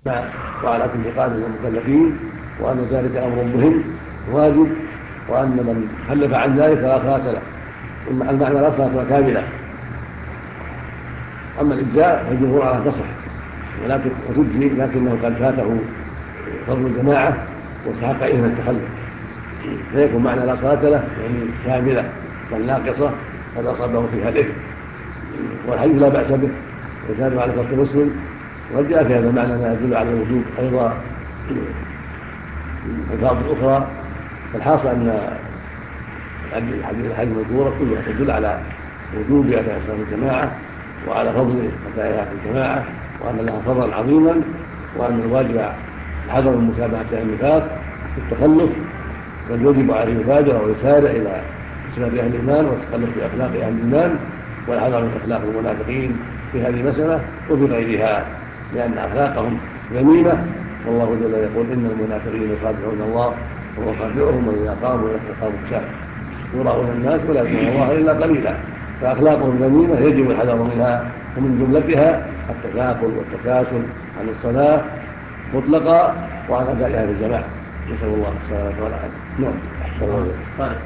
وعلى كل قادر من المكلفين، وأن ذلك أمر مهم واجب، وأن من خلف عن ذلك فلا صلاة له. المعنى لا صلاة كاملة. أما الإجزاء فالجمهور على تصح ولكن وتجزي، لكنه قد فاته فضل الجماعة واستحق إثم التخلف، فيكون معنى لا صلاة له يعني كاملة بل ناقصة قد أصابه فيها الإثم. والحديث لا بأس به وكان على شرط مسلم، وقد جاء في هذا المعنى ما يدل على الوجوب أيضا الألفاظ الأخرى. فالحاصل أن الحديث المذكورة كلها تدل على وجوب أداء صلاة الجماعة وعلى فضل أدائها في الجماعة، وأن لها فضلا عظيما، وأن الواجب الحذر من متابعة النفاق في التخلف، بل يجب عليه يبادر ويسارع إلى صفات أهل الإيمان والتخلف بأخلاق أهل الإيمان، والحذر من أخلاق المنافقين في هذه المسألة وفي غيرها، لأن أخلاقهم ذميمة. والله جل يقول إن المنافقين يخادعون الله وهو خادعهم، وإذا قاموا قاموا كسالى يراؤون الناس ولا يذكرون الله إلا قليلا. فأخلاقهم ذميمة يجب الحذر منها، ومن جملتها التكافل والتكاسل عن الصلاة مطلقا وعن أدائها في الجماعة، نسأل الله السلامة والعافية. نعم. صارت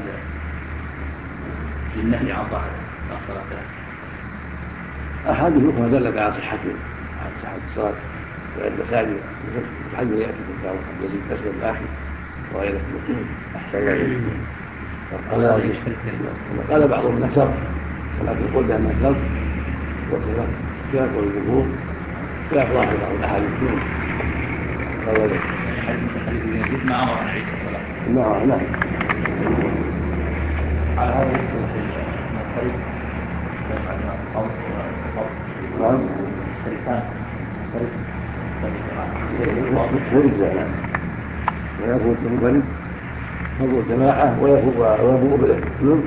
للنهي عن ظاهر الصلاة أحاديث أخرى دلت على صحة الصلاة وعند المساجد، الحج يأتي في الكتاب الذي تسلم الآخر وغيره. قال بعضهم انها شرط، ولكن قل بانها شرط وخلاف والجمهور خلاف ظاهر بعض الاحاديث. الحديث ما امر ان يعيد الصلاه. نعم. على هذا ويفوت المنفرد فضل الجماعة ويبوء بالإثم.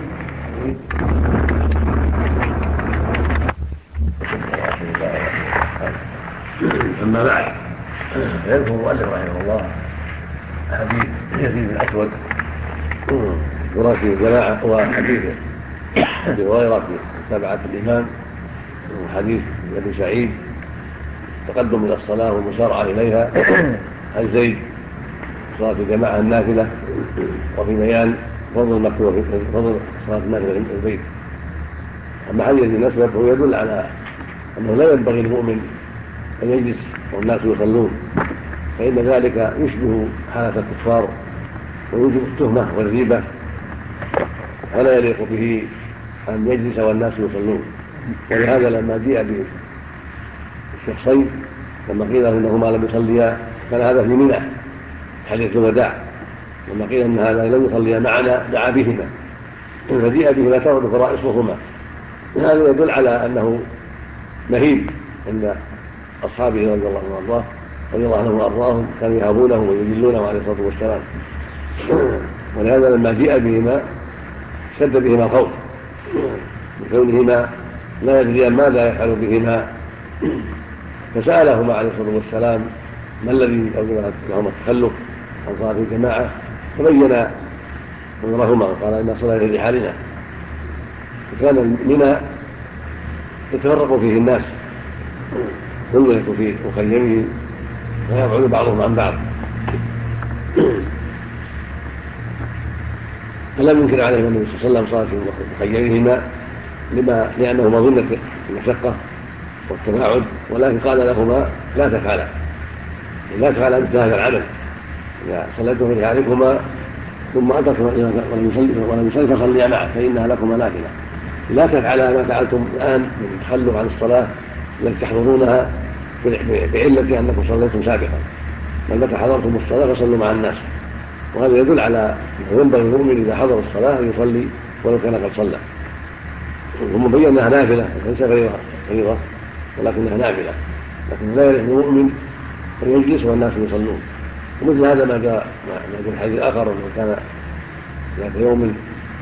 أما بعد، يذكر المؤلف رحمه الله حديث يزيد بن الأسود وراشد الجماعة، وحديث أبي هريرة في متابعة الإمام، وحديث أبي سعيد تقدم إلى الصلاة والمسارعة إليها عن زيد صلاة الجماعة النافلة، وفي بيان فضل صلاة النافلة في البيت. أما حديث ابن الأسود فهو يدل على أنه لا ينبغي للمؤمن أن يجلس والناس يصلون، فإن ذلك يشبه حالة الكفار ويوجب التهمة والريبة، ولا يليق به أن يجلس والناس يصلون. ولهذا لما جاء بالشخصين لما قيل انهما لم يصليا، كان هذا في منى حديث الوداع، لما قيل ان هذا لم يصليا معنا دعا بهما، فجيء بهما تعود فرائصهما. هذا يدل على انه مهيب عند اصحابه رضي الله عنهم وارضاهم، كانوا يهابونه ويجلونه عليه الصلاه والسلام. ولهذا لما جاء بهما شد بهما الخوف بكونهما لا يدريان ماذا يفعل بهما، فسألهما عليه الصلاة والسلام ما الذي أوجب لهما التخلف عن صلاة الجماعة، فبين أمرهما وقال إن صلاة لحالنا. وكان منى يتفرق فيه الناس، كل يكون في مخيمه ويبعد بعضهم عن بعض، فلم ينكر عليهم النبي صلى الله عليه وسلم صلاة في مخيمهما لأنه مظنة المشقة والتباعد، ولكن قال لهما لا تفعلا مثل هذا العمل، إذا صليتم في رحالكما ثم أتركم ولم يصلي فصليا معه فإنها لكما نافلة. لا تفعلا ما فعلتم الآن من التخلف عن الصلاة التي تحضرونها بعلة أنكم صليتم سابقا، بل متى حضرتم الصلاة فصلوا مع الناس. وهذا يدل على أنه ينبغي المؤمن إذا حضر الصلاة أن يصلي ولو كان قد صلى، ثم بين أنها نافلة ليس فريضة ولكنها نافلة، لكن لا يليق المؤمن أن يجلس والناس يصلون. ومثل هذا ما جاء في الحديث الآخر أنه كان ذات يوم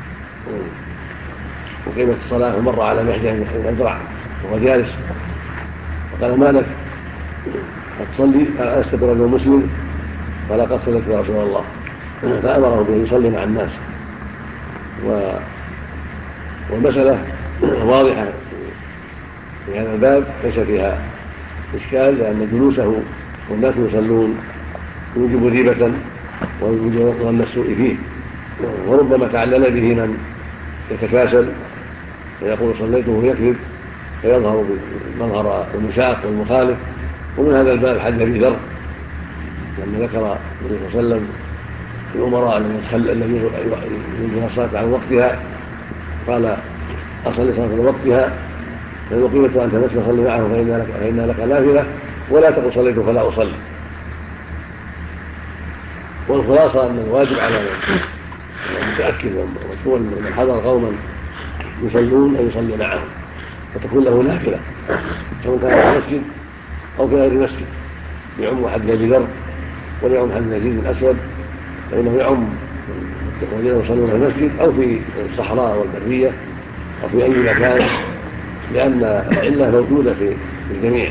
وقيمت الصلاة ومر على محجة من أزرع وهو جالس، فقال ما لك تصلي؟ قال أستبر رجل مسلم، قال قد صليت يا رسول الله، فأمره بأن يصلي مع الناس. والمسألة واضحة في هذا الباب ليس فيها إشكال، لأن جلوسه والناس يصلون يوجب ريبة ويوجب ظن السوء فيه، وربما تعلل به من يتكاسل ويقول صليت وهو يكذب فيظهر مظهر المشاق والمخالف. ومن هذا الباب حديث ابي ذر لما ذكر النبي صلى الله عليه وسلم الامراء الذين ينهون الصلاه عن وقتها قال اصلي صلاه وقتها فإن أقيمت وأنت نفسك صلي معه فإن لك نافلة ولا تقل صليت فلا أصلي. والخلاصة أن الواجب على المتأكد والمشهور من حضر قوما يصلون أن يصلي معهم فتكون له نافلة سواء كان في المسجد أو في غير المسجد. يعم حديث أبي ذر ويعم حديث يزيد الأسود، فإنه يعم الذين يصلون في المسجد أو في الصحراء والبرية أو في أي مكان، لأن العلة موجودة في الجميع.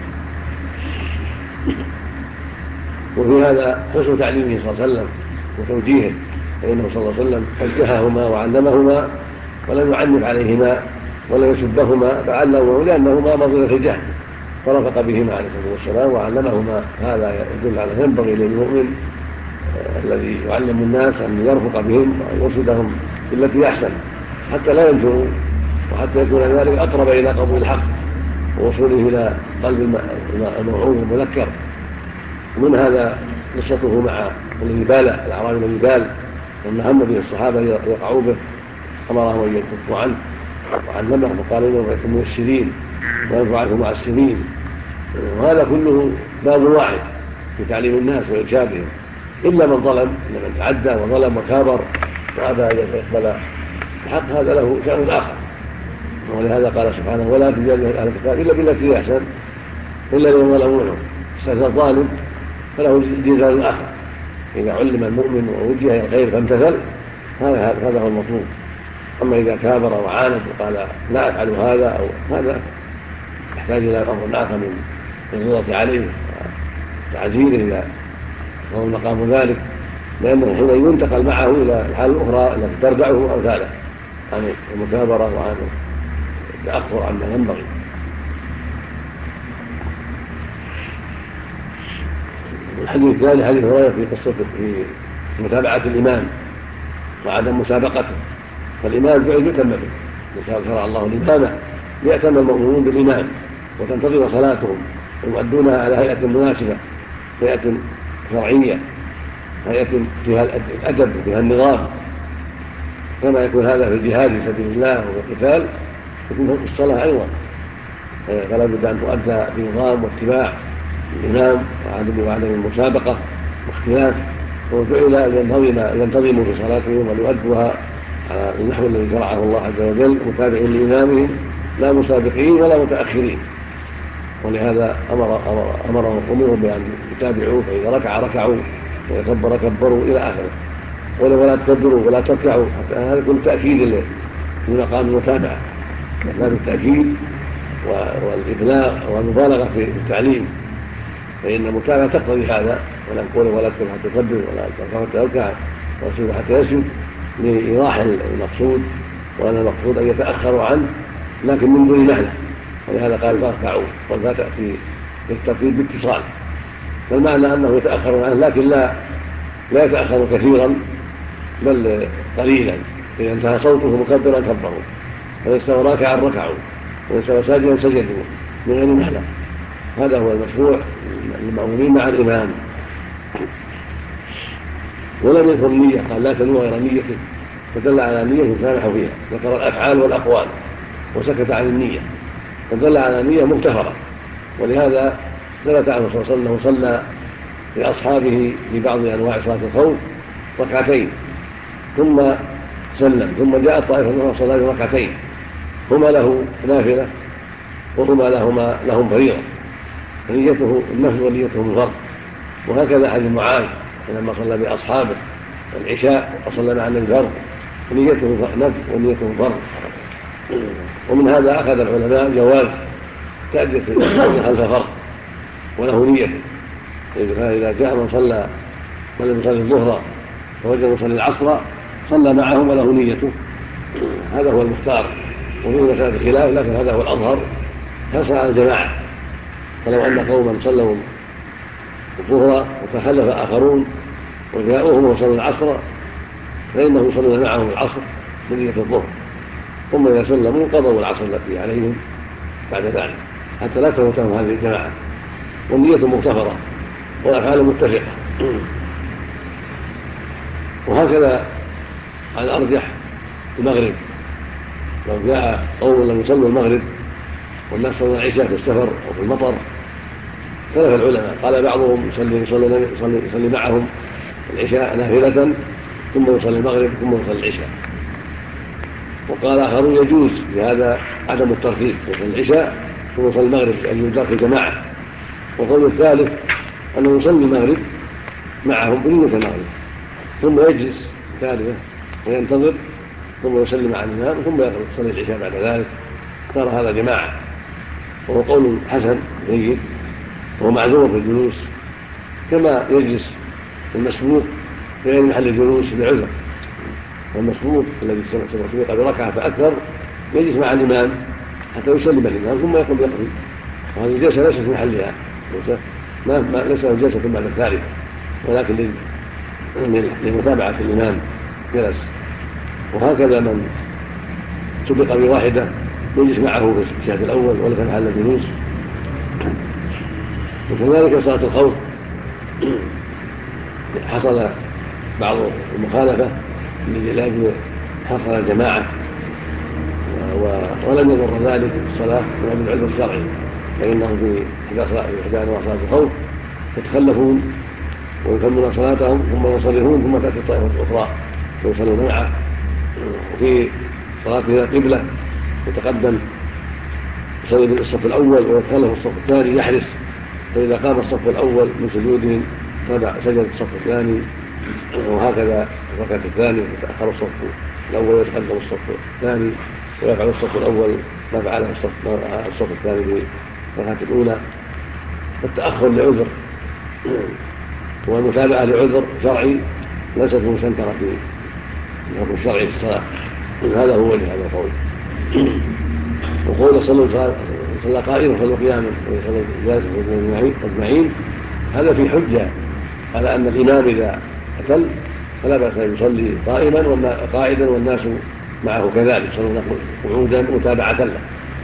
وفي هذا حسن تعليمه صلى الله عليه وسلم وتوجيهه، فإنه صلى الله عليه وسلم وجههما وعلمهما ولم يعنف عليهما ولم يسبهما فعلمهما لأنهما مظنة الجهل، فرفق بهما عليه الصلاة والسلام وعلمهما. هذا يدل على ينبغي للمؤمن الذي يعلم الناس أن يرفق بهم ويرشدهم بالتي أحسن حتى لا ينفروا، وحتى يكون ذلك أقرب إلى قبول الحق ووصوله إلى قلب الموعوظ المذكر. ومن هذا قصته مع الذي بال الأعرابي الذي بال لما هم به الصحابة يقعوا به أمرهم أن يكفوا عنه وعلمهم وقال إنهم يكونوا ميسرين وينفع عنهم مع السنين. وهذا كله باب واحد في تعليم الناس وإرشادهم، إلا من ظلم، إلا من تعدى وظلم وكابر وأبى أن يقبل الحق، هذا له شأن آخر. ولهذا قال سبحانه ولا تجادل أهل الكتاب إلا بالتي أحسن إلا لمن ظلموا منهم. استثنى الظالم فله جزاء آخر إذا علم المؤمن ووجه إلى الخير فامتثل، هذا هو المطلوب. أما إذا كابر وعاند وقال لا أفعل هذا أو هذا يحتاج إلى أمر آخر من الغضب عليه وتعزيره إذا فهو مقام ذلك، لأنه حين ينتقل معه إلى الحال الأخرى التي ترجعه أمثاله عن المكابرة وعن التأخر عما ينبغي. الحديث الثاني حديث هريرة في قصة في متابعة الإمام وعدم مسابقته، فالإمام جعل يؤتم به، شرع الله الإمامة ليأتم المؤمنون بالإمام وتنتظر صلاتهم ويؤدونها على هيئة مناسبة، هيئة شرعية، هيئة فيها الأدب وفيها النظام، كما يكون هذا في الجهاد في سبيل الله وفي القتال يكون في الصلاة أيضا، فلا بد أن تؤدى بنظام واتباع الإمام وعدم المسابقة واختلاف. وجعل ينتظموا في صلاتهم وليؤدوها على النحو الذي شرعه الله عز وجل متابعين لإمامهم لا مسابقين ولا متأخرين. ولهذا أمرهم بأن يتابعوا، فإذا ركعوا وإذا كبروا إلى آخره، ولا تكبروا ولا تركعوا، حتى هذا يكون تأكيد لمقام المتابعة، باب التأكيد والإبلاغ والمبالغة في التعليم، فإن المتابعة تقتضي هذا، ولا نقول ولا تكبر حتى تكبر ولا تركع حتى يركع ولا تسجد حتى يسجد، لإيضاح المقصود، وأن المقصود أن يتأخروا عنه لكن من دون مهلة. ولهذا قال فاركعوا، والفاء تأتي بالترتيب باتصال، فالمعنى أنه يتأخر عنه لكن لا يتأخر كثيرا بل قليلا. إذا انتهى صوته مكبرا كبروا، وإذا استوى راكعا ركعوا، وإذا استوى ساجدا سجدوا من غير مهلة. هذا هو المشروع للمأمومين مع الإمام. ولم يذكر النية، قال لا تنوى غير نيته، فدل على نية سامح فيها، ذكر الأفعال والأقوال وسكت عن النية، فدل على نية مغتفرة. ولهذا ثبت عنه صلى الله عليه وسلم صلى لأصحابه في بعض أنواع صلاة الخوف ركعتين ثم سلم، ثم جاءت طائفة أخرى صلى ركعتين هما له نافلة وهما لهم فريضة، فنيته النفل ونيته الفرض. وهكذا حديث معاذ لما صلى بأصحابه العشاء وصلى مع الفرض، فنيته نفل ونيته فرض. ومن هذا أخذ العلماء جواز تأدية خلف فرض وله نية، فإذا جاء من صلى الظهر فوجد من صلى العصر صلى معهم وله نيته، هذا هو المختار. وفي مسألة الخلاف لكن هذا هو الأظهر، حصل على الجماعة. فلو أن قوما صلوا الظهر وتخلف آخرون وجاءوهم وصلوا العصر فإنه يصلون معهم العصر بنية الظهر، ثم إذا سلموا قضوا العصر التي عليهم بعد ذلك حتى لا تفوتهم هذه الجماعة، والنية مغتفرة والأفعال متفقة. وهكذا على الأرجح المغرب، لو جاء قوم لم يصلوا المغرب والناس صلوا العشاء في السفر أو في المطر اختلف العلماء، قال بعضهم يصلي معهم العشاء نافلة ثم يصلي المغرب ثم يصلي العشاء، وقال آخرون يجوز لهذا عدم الترتيب، يصلي العشاء ثم يصلي المغرب لأن يدرك الجماعة. والقول الثالث أنه يصلي المغرب معهم بنية المغرب ثم يجلس ثالثة وينتظر ثم يسلم على الإمام ثم يصلي العشاء بعد ذلك، صار هذا جماعة، وهو قول حسن جيد وهو معذور في الجلوس، كما يجلس المسبوق في غير محل الجلوس بعذر، والمسبوق الذي سبق بركعة فأكثر يجلس مع الإمام حتى يسلم الإمام ثم يقوم يقضي، وهذه الجلسة ليست في محلها، ليس له جلسة بعد الثالثة، ولكن لمتابعة الإمام جلس. وهكذا من سبق بواحدة يجلس معه في الشهد الأول وليس محل الجلوس. وكذلك صلاة الخوف حصل بعض المخالفة لأجل حصل الجماعة ولم يضر ذلك الصلاة من العذر الشرعي، فإنهم في إحدى أنواع صلاة الخوف يتخلفون ويكملون صلاتهم ثم ينصرفون ثم تأتي الطائفة الأخرى ويصلون معه. وفي صلاته القبلة يتقدم يصلي بالصف الأول ويتخلف الصف الثاني يحرص، فإذا قام الصف الأول من سجودهم سجد الصف الثاني، وهكذا الركعة الثانية يتأخر الصف الأول ويتقدم الصف الثاني ويفعل الصف الأول ما فعله الصف الثاني في الركعة الأولى. التأخر لعذر والمتابعة لعذر شرعي ليست مستنكرة في الحكم الشرعي في الصلاة، هذا هو وجه هذا القول. وقول صلى قائما صلى قياما وصلى جالسا أجمعين هذا في حجة على أن الإمام إذا أتل فلا بأس أن يصلي قائدا والناس معه كذلك يصلون قعودا متابعة له،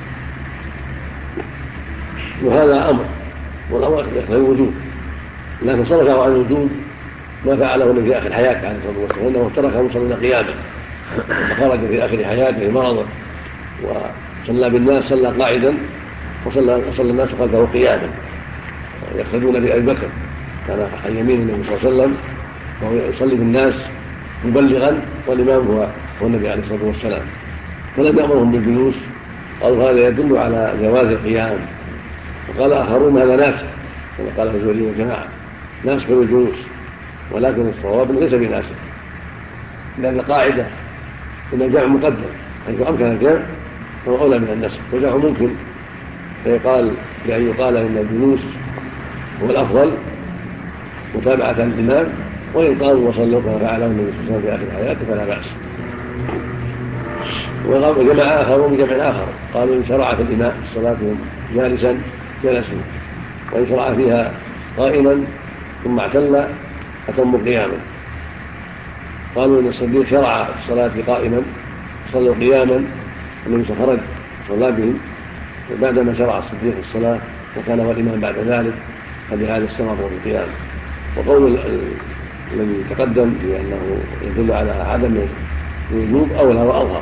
وهذا أمر والأمر يقتضي الوجوب، لكن صرفه عن الوجوب ما فعله من في آخر حياته عليه الصلاة والسلام، إنه تركه يصلون قياما فخرج في آخر حياته مرضا وصلى بالناس، صلى قاعدا وصلى الناس خلفه قياما يقتدون بأبي بكر، كان عن يمين النبي صلى الله عليه وسلم وهو يصلي بالناس مبلغا والإمام هو النبي عليه الصلاة والسلام، فلم يأمرهم بالجلوس، قالوا هذا يدل على جواز القيام. وقال آخرون هذا ناسخ كما قال الزهري والجماعة ناسخ بالجلوس، ولكن الصواب ليس بناسخ، لأن القاعدة إن الجمع مقدم حيث أمكن الجمع فهو أولى من النسخ، والجمع ممكن فيقال بأن يقال إن الجلوس هو الأفضل متابعة الإمام، وإن قالوا وصلوا كما فعله النبي صلى الله عليه وسلم في آخر حياته فلا بأس. وجمع آخرون بجمع آخر قالوا إن شرع في الإمام الصلاة جالسا جلسوا، وإن شرع فيها قائما ثم اعتل أتموا قياما. قالوا إن الصديق شرع في الصلاة قائما صلوا قياما النبي خرج صلى بهم بعدما شرع الصديق في الصلاة وكان هو الإمام بعد ذلك فلهذا استمر في القيام. وقول الذي تقدم بأنه يدل على عدم الوجوب أولى وأظهر،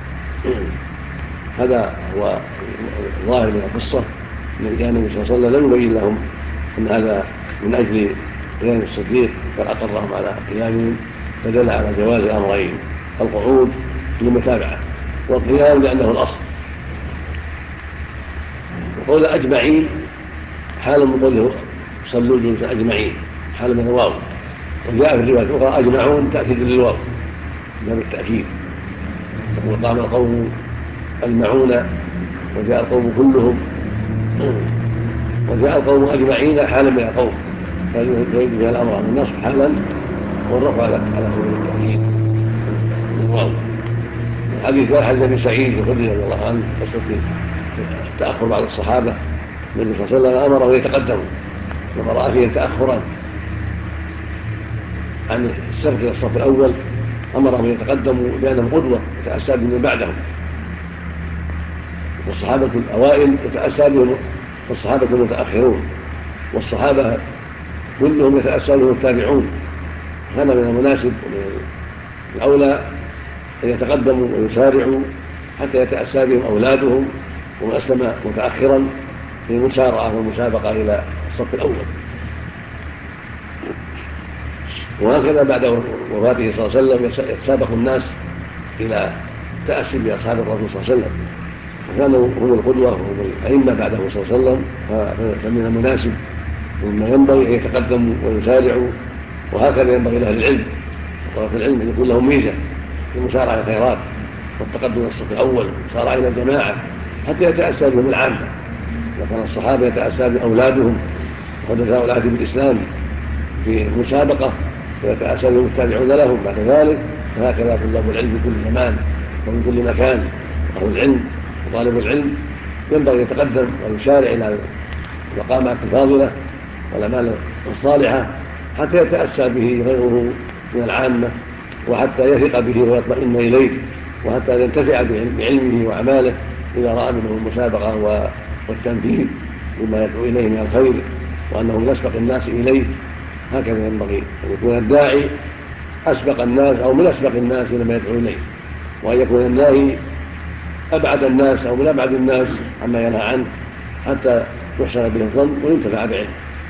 هذا هو الظاهر من القصة، من كان النبي صلى الله عليه وسلم لم يبين لهم أن هذا من أجل قيام الصديق بل أقرهم على قيامهم، فدل على جواز الأمرين، القعود للمتابعة والقيام لأنه الأصل. وقول أجمعين حال من قوله صلوا جلوسا أجمعين حال من الواو، وجاء في الرواية الأخرى أجمعون تأكيد للواو باب التأكيد، وقام القوم أجمعون وجاء القوم كلهم وجاء القوم أجمعين حالا من القوم، فيريد بها الأمر من النصب حالا والرفع على سبيل التأكيد للواو. الحديث قال حديث ابن سعيد الخدري رضي الله عنه قصة تأخر بعض الصحابة النبي صلى الله عليه وسلم أمره يتقدموا لما رأى فيه تأخرا عن السبق إلى الصف الأول أمرهم يتقدموا بأنهم قدوة يتأسى بهم بعدهم، والصحابة الأوائل يتأسى بهم والصحابة المتأخرون، والصحابة كلهم يتأسى بهم التابعون. كان من المناسب الأولى أن يتقدموا ويسارعوا حتى يتأسى بهم أولادهم ومن أسلم متأخرا في المسارعة والمسابقة إلى الصف الأول. وهكذا بعد وفاته صلى الله عليه وسلم يتسابق الناس إلى تأسي بأصحاب الرسول صلى الله عليه وسلم، وكانوا هم القدوة وهم الأئمة بعده صلى الله عليه وسلم، فمن المناسب مما ينبغي أن يتقدموا ويسارعوا. وهكذا ينبغي لأهل العلم وطلبة العلم أن يكون لهم ميزة في مسارعة الخيرات والتقدم إلى الصف الأول والمسارعة إلى الجماعة حتى يتأسى بهم العامة. وكان الصحابة يتأسى بأولادهم وحدثاء العهد بالإسلام في مسابقة ويتأسى بهم التابعون لهم بعد ذلك. وهكذا طلاب العلم في كل زمان وفي كل مكان، أهل العلم وطالب العلم ينبغي يتقدم ويسارع إلى المقامات الفاضلة والأعمال الصالحة حتى يتأسى به غيره من العامة، وحتى يثق به ويطمئن إليه، وحتى ينتفع بعلمه وأعماله إذا رأى منه المسابقة والتنفيذ بما يدعو إليه من الخير وأنه من أسبق الناس إليه. هكذا ينبغي أن يكون الداعي أسبق الناس أو من أسبق الناس إلى ما يدعو إليه، وأن يكون الناهي أبعد الناس أو من أبعد الناس عما ينهى عنه حتى يحسن به الظن وينتفع بعلمه.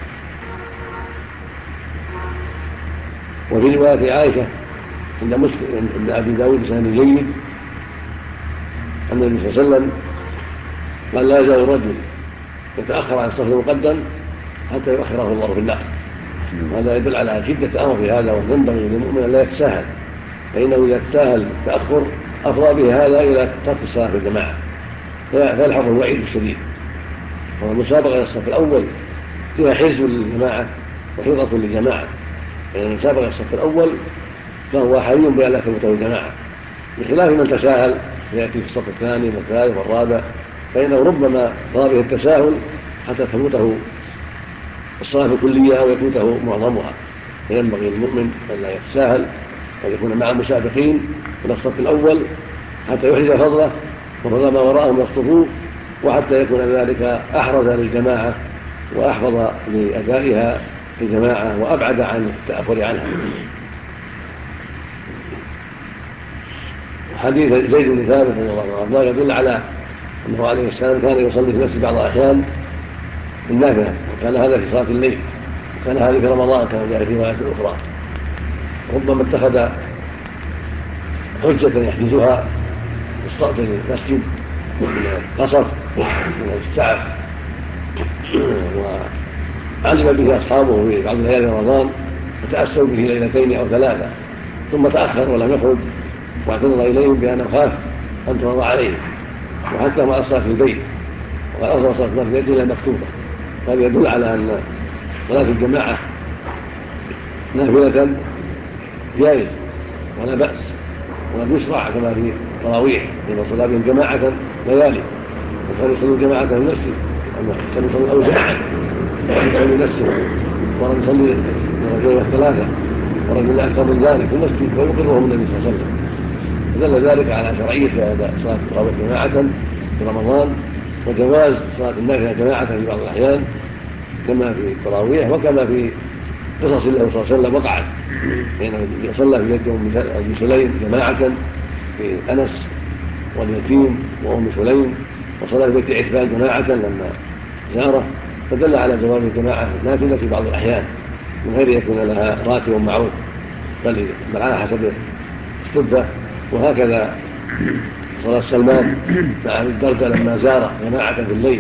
وفي رواية عائشة عند مسلم عند أبي داود بسند جيد أن النبي صلى الله عليه وسلم قال: لا يزال الرجل يتأخر عن الصف المقدم حتى يؤخره الله في النار. وهذا يدل على شدة أمر في هذا، وينبغي للمؤمن أن لا يتساهل، فإنه إذا تساهل التأخر أفضى به هذا إلى ترك الصلاة في الجماعة فيلحظه الوعيد الشديد. والمسابقة إلى الصف الأول فيها حرص للجماعة وحرص للجماعة، فإن المسابقة إلى الصف الأول فهو حري بأن لا تفوته الجماعة، بخلاف من تساهل يأتي في الصف الثاني والثالث والرابع، فإنه ربما صار به التساهل حتى تفوته الصلاة الكلية أو يفوته معظمها. فينبغي للمؤمن أن لا يتساهل وأن يكون مع المسابقين إلى الصف الأول حتى يحرز فضله وفضل ما وراءه من الصفوف، وحتى يكون ذلك أحرز للجماعة وأحفظ لأدائها في الجماعة وأبعد عن التأخر عنها. حديث زيد بن ثابت رضي الله عنه يدل على أنه عليه السلام كان يصلي في المسجد بعض الأحيان في النافلة، وكان هذا في صلاة الليل، وكان هذا في رمضان كما جاء في رواية أخرى. ربما اتخذ حجة يحجزها في المسجد من القصر من السعف، وعلم به أصحابه في بعض ليالي رمضان فتأسوا به ليلتين أو ثلاثة، ثم تأخر ولم يخرج واعتذر إليهم بأنه خاف أن تفرض عليهم وحتى ما أصلى في البيت، وقال أفضل صلاة في البيت إلى مكتوبة. هذا يدل على أن صلاة الجماعة نافلة جائز ولا بأس، وقد يشرع كما في التراويح لمن صلى بهم جماعة ليالي، وكانوا يصلون جماعة في المسجد، كانوا يصلون أوزاعا ويدعون نفسه، ورد يصلي رجلين ثلاثة ورجل أكثر من ذلك في المسجد ويقرهم النبي صلى الله عليه وسلم. فدل ذلك على شرعية صلاة التراويح جماعة في رمضان، وجواز صلاة النافلة جماعة في بعض الأحيان كما في التراويح وكما في قصص الله صلى الله عليه وسلم وقعت، لأنه صلى في بيت أم سليم جماعة في أنس واليتيم وأم سليم، وصلى في بيت عتبان جماعة لما زاره، فدل على جواز الجماعة نافلة في بعض الأحيان من غير يكون لها راتب معروف، بل على حسب الصدفة. وهكذا صلاة سلمان مع أبي الدرداء لما زار جماعة في الليل،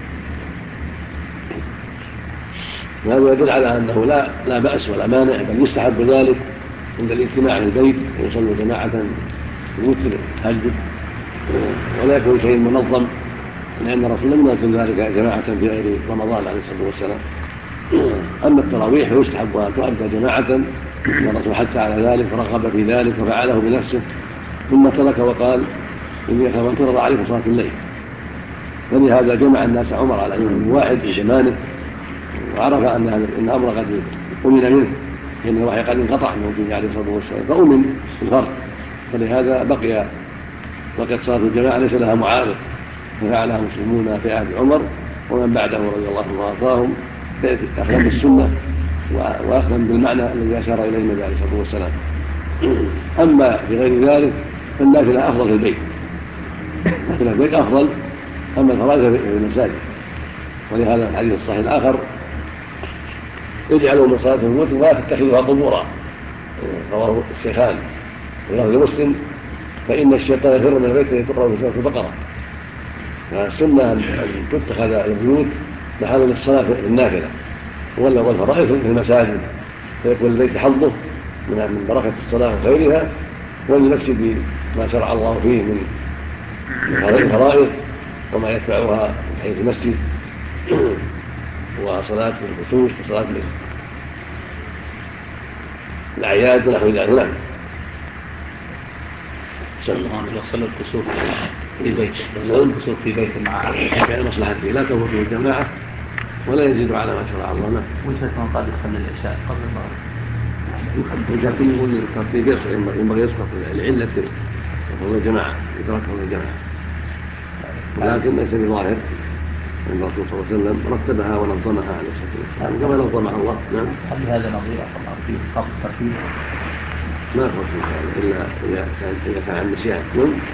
وهذا يدل على أنه لا بأس ولا مانع، بل يستحب ذلك عند الاجتماع في البيت ويصلوا جماعة في الوتر التهجد ولا يكون شيء منظم، لأن الرسول لم يكن ذلك جماعة في غير رمضان عليه الصلاة والسلام. أما التراويح فيستحب أن تؤدى جماعة، والرسول حتى على ذلك ورغب في ذلك وفعله بنفسه، ثم ترك وقال: إني أخاف أن تفرض عليكم صلاة الليل. فلهذا جمع الناس عمر على يوم واحد في زمانه وعرف ان الامر قد امن منه، ان الوحي قد انقطع من وجوده عليه الصلاه والسلام فامن الفرد، فلهذا بقيت صلاه الجماعه ليس لها معارض، ففعلها المسلمون في عهد عمر ومن بعده رضي الله عنهم وارضاهم اخذا بالسنه واخذا بالمعنى الذي اشار اليه النبي عليه الصلاه والسلام. اما في غير ذلك فالنافله افضل في البيت، النافله في البيت افضل، اما الفرائض في المساجد. ولهذا الحديث الصحيح الاخر اجعلوا من صلاه الوتر ولا تتخذوها قبورا، رواه الشيخان ولفظ مسلم فان الشيطان يفر من البيت تقرا في سوره البقره. فالسنه ان تتخذ البيوت محل للصلاه في النافله والفرائض في المساجد، فيكون البيت حظه من بركه الصلاه وخيرها، وللمسجد ما شرع الله فيه من الفرائض وما يتبعها من حيث المسجد وصلاه الخصوص وصلاه الاعياد ونحو ذلك. نعم. صلى الكسوف في بيت، صلى الكسوف في بيت مع كان مصلحته لا تفوته الجماعه ولا يزيد على ما شرع الله له. وإذا كان قد يصلي العشاء قبل المغرب لكن يقول الترتيب ينبغي يسقط العله فضل الجماعه يترك فضل الجماعه، ولكن ليس بظاهر ان الرسول صلى الله عليه وسلم رتبها ونظمها عليه الصلاه والسلام كما نظمها الله. نعم. هل هذا نظير في قبل الترتيب؟ ما فرق الا اذا كان عن نسيان.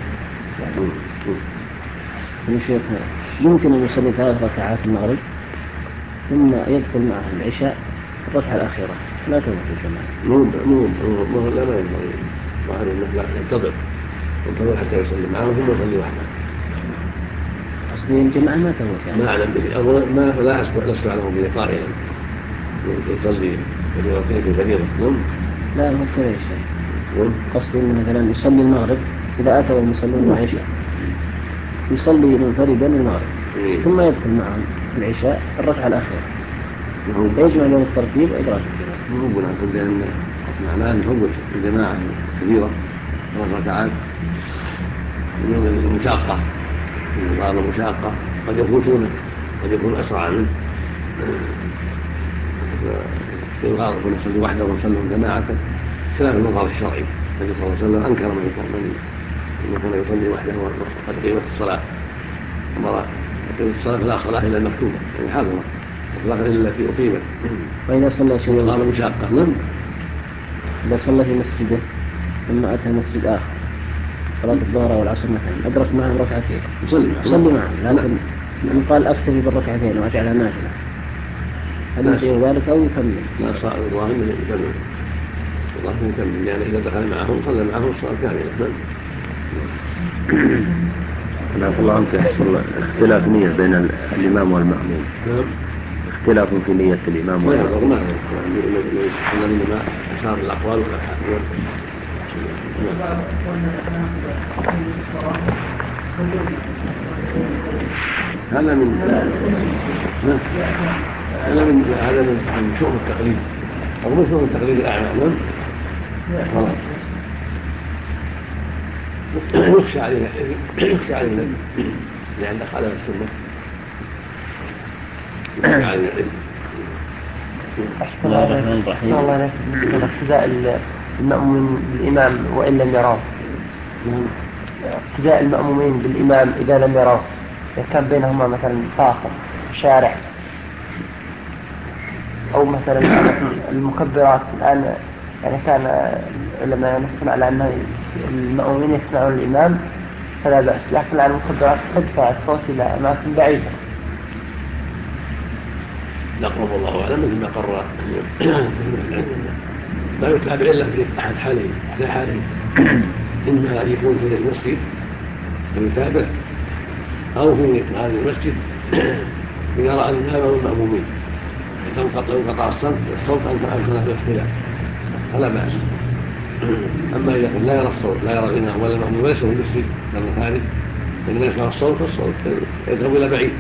يا شيخ يمكن ان يصلي 3 ركعات المغرب ثم يدخل معه العشاء الركعه الاخيره لا تفوت الجماعه. لا ينبغي ظاهر انه لا ينتظر حتى يصلي معه ثم يصلي وحده. اصلي الجماعه ما تفوت يعني. ما اعلم به او لا لست اعلم به قائلا يصلي ركعتين في فريضه. لا مو كذا يا شيخ. قصدي انه مثلا يصلي المغرب اذا اتوا المصلون العشاء يصلي منفردا المغرب ثم يدخل معهم العشاء الركعه الاخيره فيجمع بين الترتيب وادراك الجماعه. ربنا يقول بان معناه ان فوت الجماعه كثيره 3 ركعات من المشاقه، من بعض المشاقه قد يفوتونه قد يكون اسرع منه، فالغالب ان يصلي وحده ويصلي جماعه خلاف المظهر الشرعي. النبي صلى الله عليه وسلم انكر من كان يصلي وحده وقد قيمت الصلاه، امر يقيم الصلاه فلا صلاه الا المكتوبه يعني حاضره الصلاه الا التي اقيمت. واذا صلى شيء قال مشاقه. اذا صلى في مسجده ثم اتى مسجد اخر صلاه الظهر والعصر مثلا ادرك معهم ركعتين يصلي معهم، لكن من قال اكتفي بالركعتين واجعلها نافله هل يصير ذلك او يكمل؟ لا صار الظاهر يكمل، والله يكمل لأن إذا دخل معهم صلى معهم الصلاة كاملة. عفى الله عنك يحصل اختلاف نية بين الإمام والمأموم. اختلاف في نية الإمام والمأموم. ما إنما أشار الأقوال والأحاديث. هذا من شؤم التقليد أو من شؤم التقليد الأعمى. يخشى عليه لأن خالف السنة يخشى عليه العلم. بسم الله الرحمن الرحيم. اقتداء المأمومين بالإمام وإن لم يراه. اقتداء المأمومين بالإمام إذا لم يراه، إذا كان بينهما مثلا فاصل شارع أو مثلا المكبرات الآن يعني كان العلماء نحكم على أن المأمومين يسمعون الإمام فلا بأس، لكن الآن المكبرات تدفع الصوت إلى أماكن بعيدة. نقرب الله أعلم مثل ما قرر لا يتابع إلا في أحد حالين إما أن يكون في المسجد فيتابع أو في هذا المسجد إذا رأى الإمام والمأمومين ينقطع الصوت أمكن في الاختلاف فلا بأس. أما إذا كان لا يرى الصوت لا يرى الإمام ولا المأموم وليس في المسجد بل خارج فإن يسمع الصوت فالصوت يذهب إلى بعيد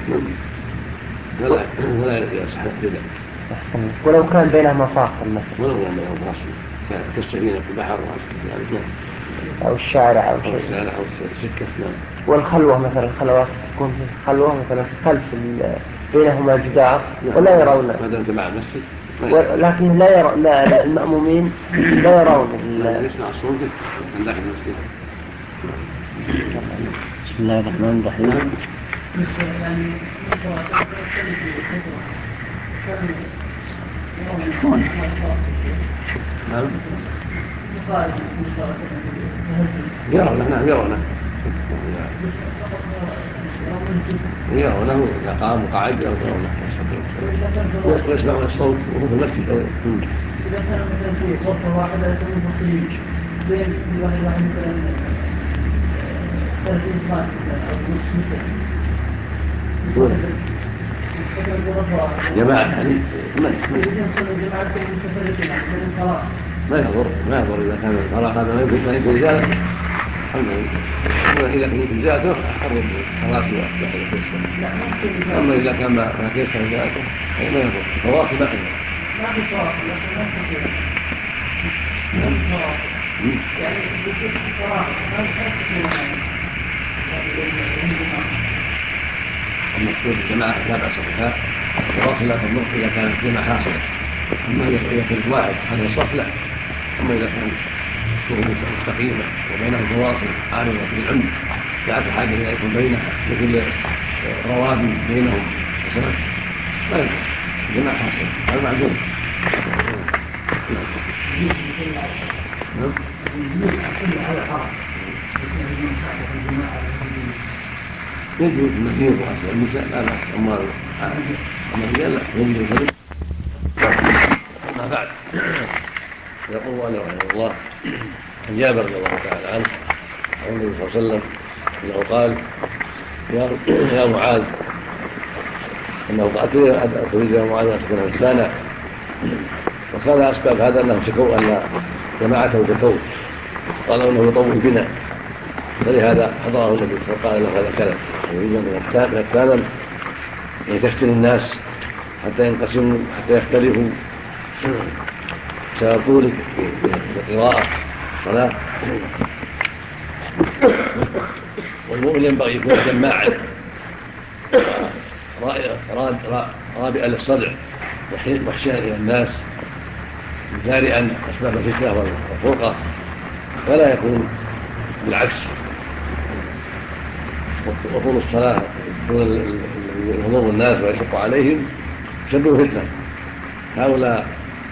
فلا يصح الاقتداء. ولو كان بينهما فاصل مثلا ولو كان بينهما فاصل كالسفينة في البحر أو الشارع أو السكة. والخلوة مثلا الخلوات تكون في خلوة مثلا خلف بينهما جدار ولا يرون، ما دام جماعة المسجد لكن لا يرى المأمومين لا يرون يسمع صوته من داخل المسجد. بسم الله الرحمن الرحيم. يرونه إذا قام وقعد يرونه ويسمعون الصوت وهو في المسجد. إذا كان مثلا في غرفة واحدة يكون مخرج بين واحد مثلا 30 صلاة أو نصف جماعة يعني ما يضر إذا كان الفراغ هذا ما يمكن رجالة الحمد لله. إذا كنت رجالته أحرم الصلاة وأحرم. أما إذا كان ما تيسر رجالته ما يضر الفواصل ما يضر. ما في فواصل لكن ما في كثير. يعني بيصير الفراغ ما المقصود الجماعة لا بأس بها الفواصل لا تضر إذا كانت جماعة حاصلة. أما إذا كنت واحد هذا الصف لا. أما إذا كان شروط مستقيمة وبينهم فواصل عارضة بالعمد لا حاجة إلى يكون بينها مثل روابي بينهم مثلا لا يضر جماعة حاصلة هذا معذور. يجوز المسير وأسئلة النساء لا بأس. أما الرجال لا يجوز. ما بعد يقول أنا رحمه الله عن جابر رضي الله تعالى عنه عن النبي صلى الله عليه وسلم أنه قال يا معاذ أنه أتريد يا معاذ أن تكون إنسانا. وكان أسباب هذا أنهم شكوا أن جماعته شكوا قالوا أنه يطول بنا فلهذا حضره النبي فقال له هذا كلام يريد أن يكتانا يفتن الناس حتى ينقسموا حتى يختلفوا بسبب طولك في القراءة الصلاة. والمؤمن ينبغي يكون جماعا رابئا للصدع محشيا إلى الناس جارئا أسباب الفتنة والفرقة ولا يكون بالعكس. وطول الصلاة طول حضور الناس ويشق عليهم سبب فتنة. هؤلاء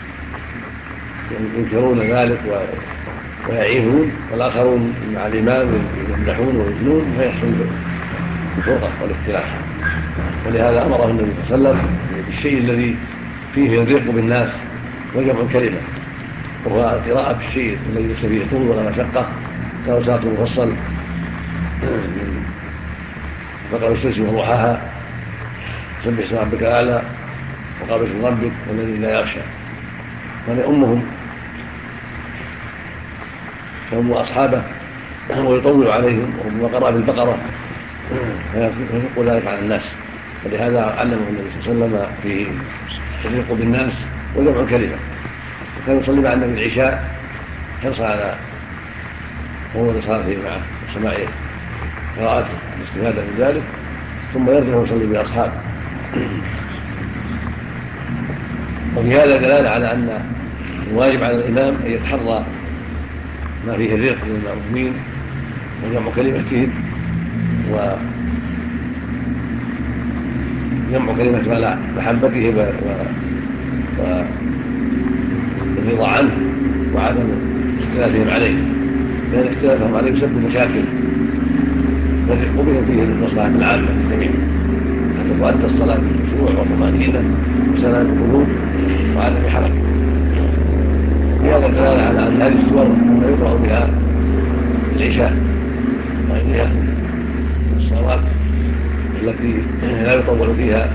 ينكرون ذلك ويعيبون والآخرون مع الإمام يمدحون ويثنون فيحصل الفرقة والاختلاف. ولهذا أمره النبي صلى الله عليه وسلم بالشيء الذي فيه يضيق بالناس وجمع الكلمة وهو القراءة بالشيء الذي ليس فيه طول ولا مشقة كأوساط مفصل فقال الشمس وضحاها سبح اسم ربك الأعلى وقال اسم ربك والذي لا يخشى. فلأمهم فهم أصحابه ويطول عليهم وربما قرأ بالبقرة فيشق ذلك على الناس. فلهذا علمه النبي صلى الله عليه وسلم فيه يضيق بالناس وجمع الكلمة. وكان يصلي مع النبي العشاء حرصا على طول صلاته معه وسماع قراءته والاستفادة من ذلك ثم يرجع ويصلي بأصحابه. وفي هذا دلالة على أن الواجب على الإمام أن يتحرى ما فيه الرفق للمأمومين وجمع كلمتهم وجمع كلمة على محبته والرضا عنه وعدم اختلافهم عليه لأن اختلافهم عليه يسبب مشاكل والرفق بهم فيه المصلحة العامة للجميع حتى تؤدى الصلاة بخشوع وطمأنينة وسلام القلوب وعدم حرج. في هذا الدلالة على أن هذه السور لا يقرأ بها العشاء وغيرها الصلوات التي لا يطول فيها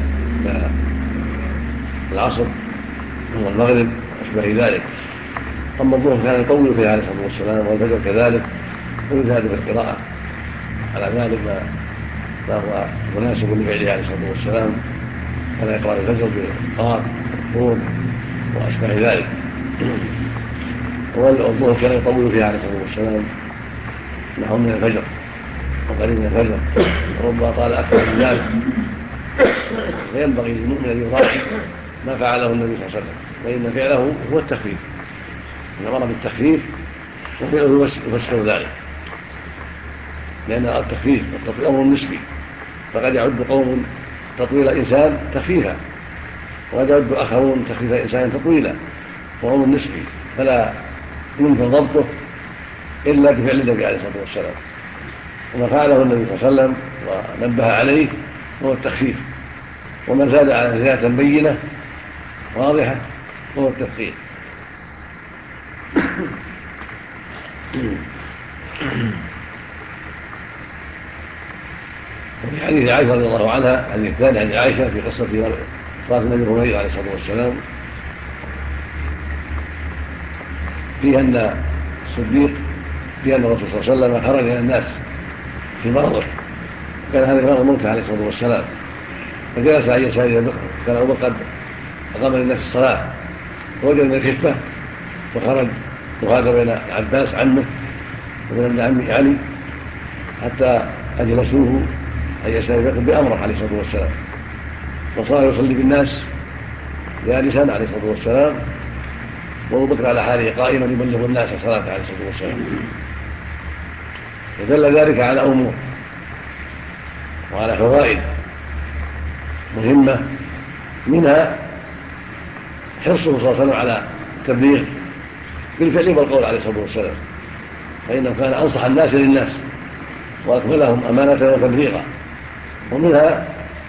كالعصر والمغرب وأشبه ذلك. أما الظهر كان يطول فيها عليه الصلاة والسلام والفجر كذلك ويزاد في القراءة على ذلك ما هو مناسب لفعله عليه الصلاة والسلام. كان يقرأ الفجر بالقاف والطور وأشبه ذلك. والظهر كان يطول فيها عليه الصلاة والسلام نحو من الفجر وقريب من الفجر وربما طال أكثر من ذلك فينبغي للمؤمن ان يراعي ما فعله النبي صلى الله عليه وسلم، فان فعله هو التخفيف، ان امر بالتخفيف وفعله يفسر ذلك، لان التخفيف والتطويل امر نسبي، فقد يعد قوم تطويل انسان تخفيفا، وقد يعد اخرون تخفيف انسان تطويلا، وهو نسبي فلا يمكن ضبطه الا بفعل النبي عليه الصلاه والسلام. وما فعله النبي صلى الله عليه وسلم ونبه عليه هو التخفيف، وما زاد على زيادة بينة واضحة هو التفقير. وفي حديث عائشة رضي الله عنها، حديث الثاني عن عائشة في قصة صلاة النبي هريرة عليه الصلاة والسلام، فيها أن الصديق فيها أن الرسول صلى الله عليه وسلم خرج إلى الناس في مرضه، كان هذا مرض موته عليه الصلاة والسلام، فجلس عن يساره بكر، كان أبو بكر قد أقام للناس الصلاة، فوجد من الخفة فخرج وهذا بين عباس عمه وبين ابن عمه علي حتى أجلسوه عن يساره بكر بأمره عليه الصلاة والسلام، وصار يصلي بالناس جالسا عليه الصلاة والسلام، وأبو بكر على حاله قائما يبلغ الناس صلاته عليه الصلاة والسلام. ودل ذلك على أمور وعلى فوائد مهمة، منها حرصه صلى الله عليه وسلم على التبليغ بالفعل والقول عليه الصلاة والسلام، فإنه كان أنصح الناس للناس وأكملهم أمانة وتبليغا. ومنها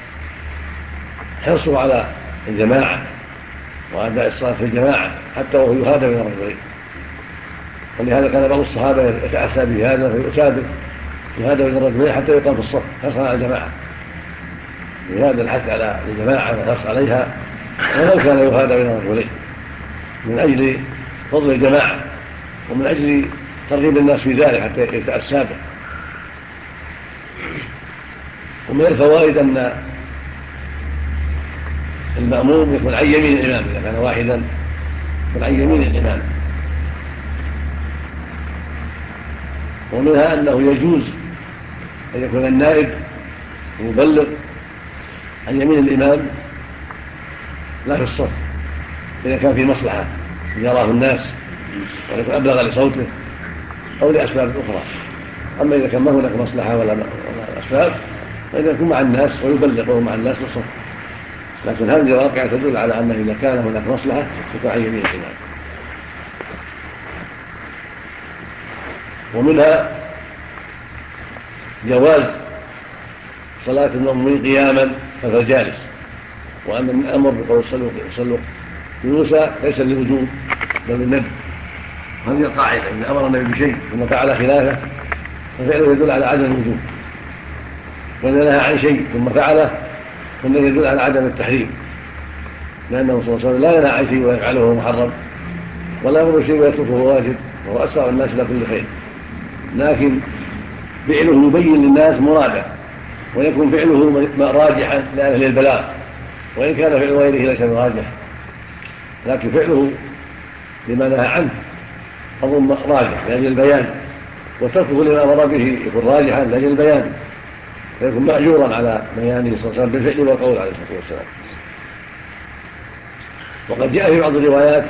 حرصه على الجماعة وأداء الصلاة في الجماعة حتى وهو يهادى بين الرجلين، ولهذا كان بعض الصحابة يتأسى بهذا فيسابق يهادى بين الرجلين حتى يقام في الصف حرصا على الجماعة، لهذا الحث على الجماعة والحرص عليها، ولو كان يهادى بين الرجلين من أجل فضل الجماعة ومن أجل ترغيب الناس في ذلك حتى يتأسى به. ومن الفوائد أن المأموم يكون عن يمين الإمام، إذا كان واحدا يكون عن يمين الإمام. ومنها أنه يجوز أن يكون النائب يبلغ عن يمين الإمام لا في الصف إذا كان في مصلحة يراه الناس ويكون أبلغ لصوته أو لأسباب أخرى. أما إذا كان ما هناك مصلحة ولا أسباب فإذا يكون مع الناس ويبلغه مع الناس في الصف، لكن هذه الواقعة تدل على أنه إذا كان هناك مصلحة يكون عن يمين الإمام. ومنها جواز صلاة المأمومين قياما خلف الجالس، وأن من الأمر بقول صلوا جلوسا ليس للوجوب بل للندب، هذه القاعدة إذا أمر النبي بشيء ثم فعل خلافه ففعله يدل على عدم الوجوب، وإذا نهى عن شيء ثم فعله فإنه يدل على عدم التحريم، لأنه صلى الله عليه وسلم لا ينهى عن شيء ويفعله محرم ولا يأمر شيء ويتركه واجب، وهو أسرع الناس إلى كل خير، لكن فعله يبين للناس مراده ويكون فعله راجحا لأهل البلاغ، وإن كان فعل غيره ليس براجح، لكن فعله لما نهى عنه أظن راجح لأجل البيان، وتركه لما أمر به يكون راجحا لأجل البيان، فيكون مأجورا على بيانه صلى الله عليه وسلم بالفعل والقول عليه الصلاة والسلام. وقد جاء في بعض الروايات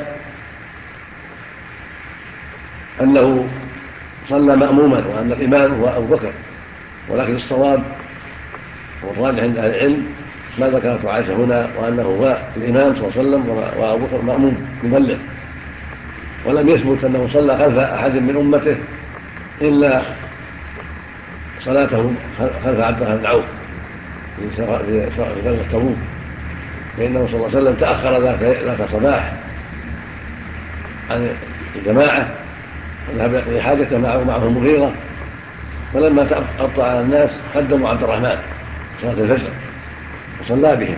أنه صلى مأموما وأن الإمام هو أبو بكر، ولكن الصواب والراجح عند أهل العلم ما ذكرته عائشة هنا، وأنه هو الإمام صلى الله عليه وسلم وأبو بكر مأموم مبلغ، ولم يثبت أنه صلى خلف أحد من أمته إلا صلاته خلف عبد الله بن عوف في غزوة تبوك، فإنه صلى الله عليه وسلم تأخر ذاك صباح عن الجماعة وذهب يقضي حاجته معه المغيرة، فلما تأبطأ على الناس قدموا عبد الرحمن صلاة الفجر وصلى بهم،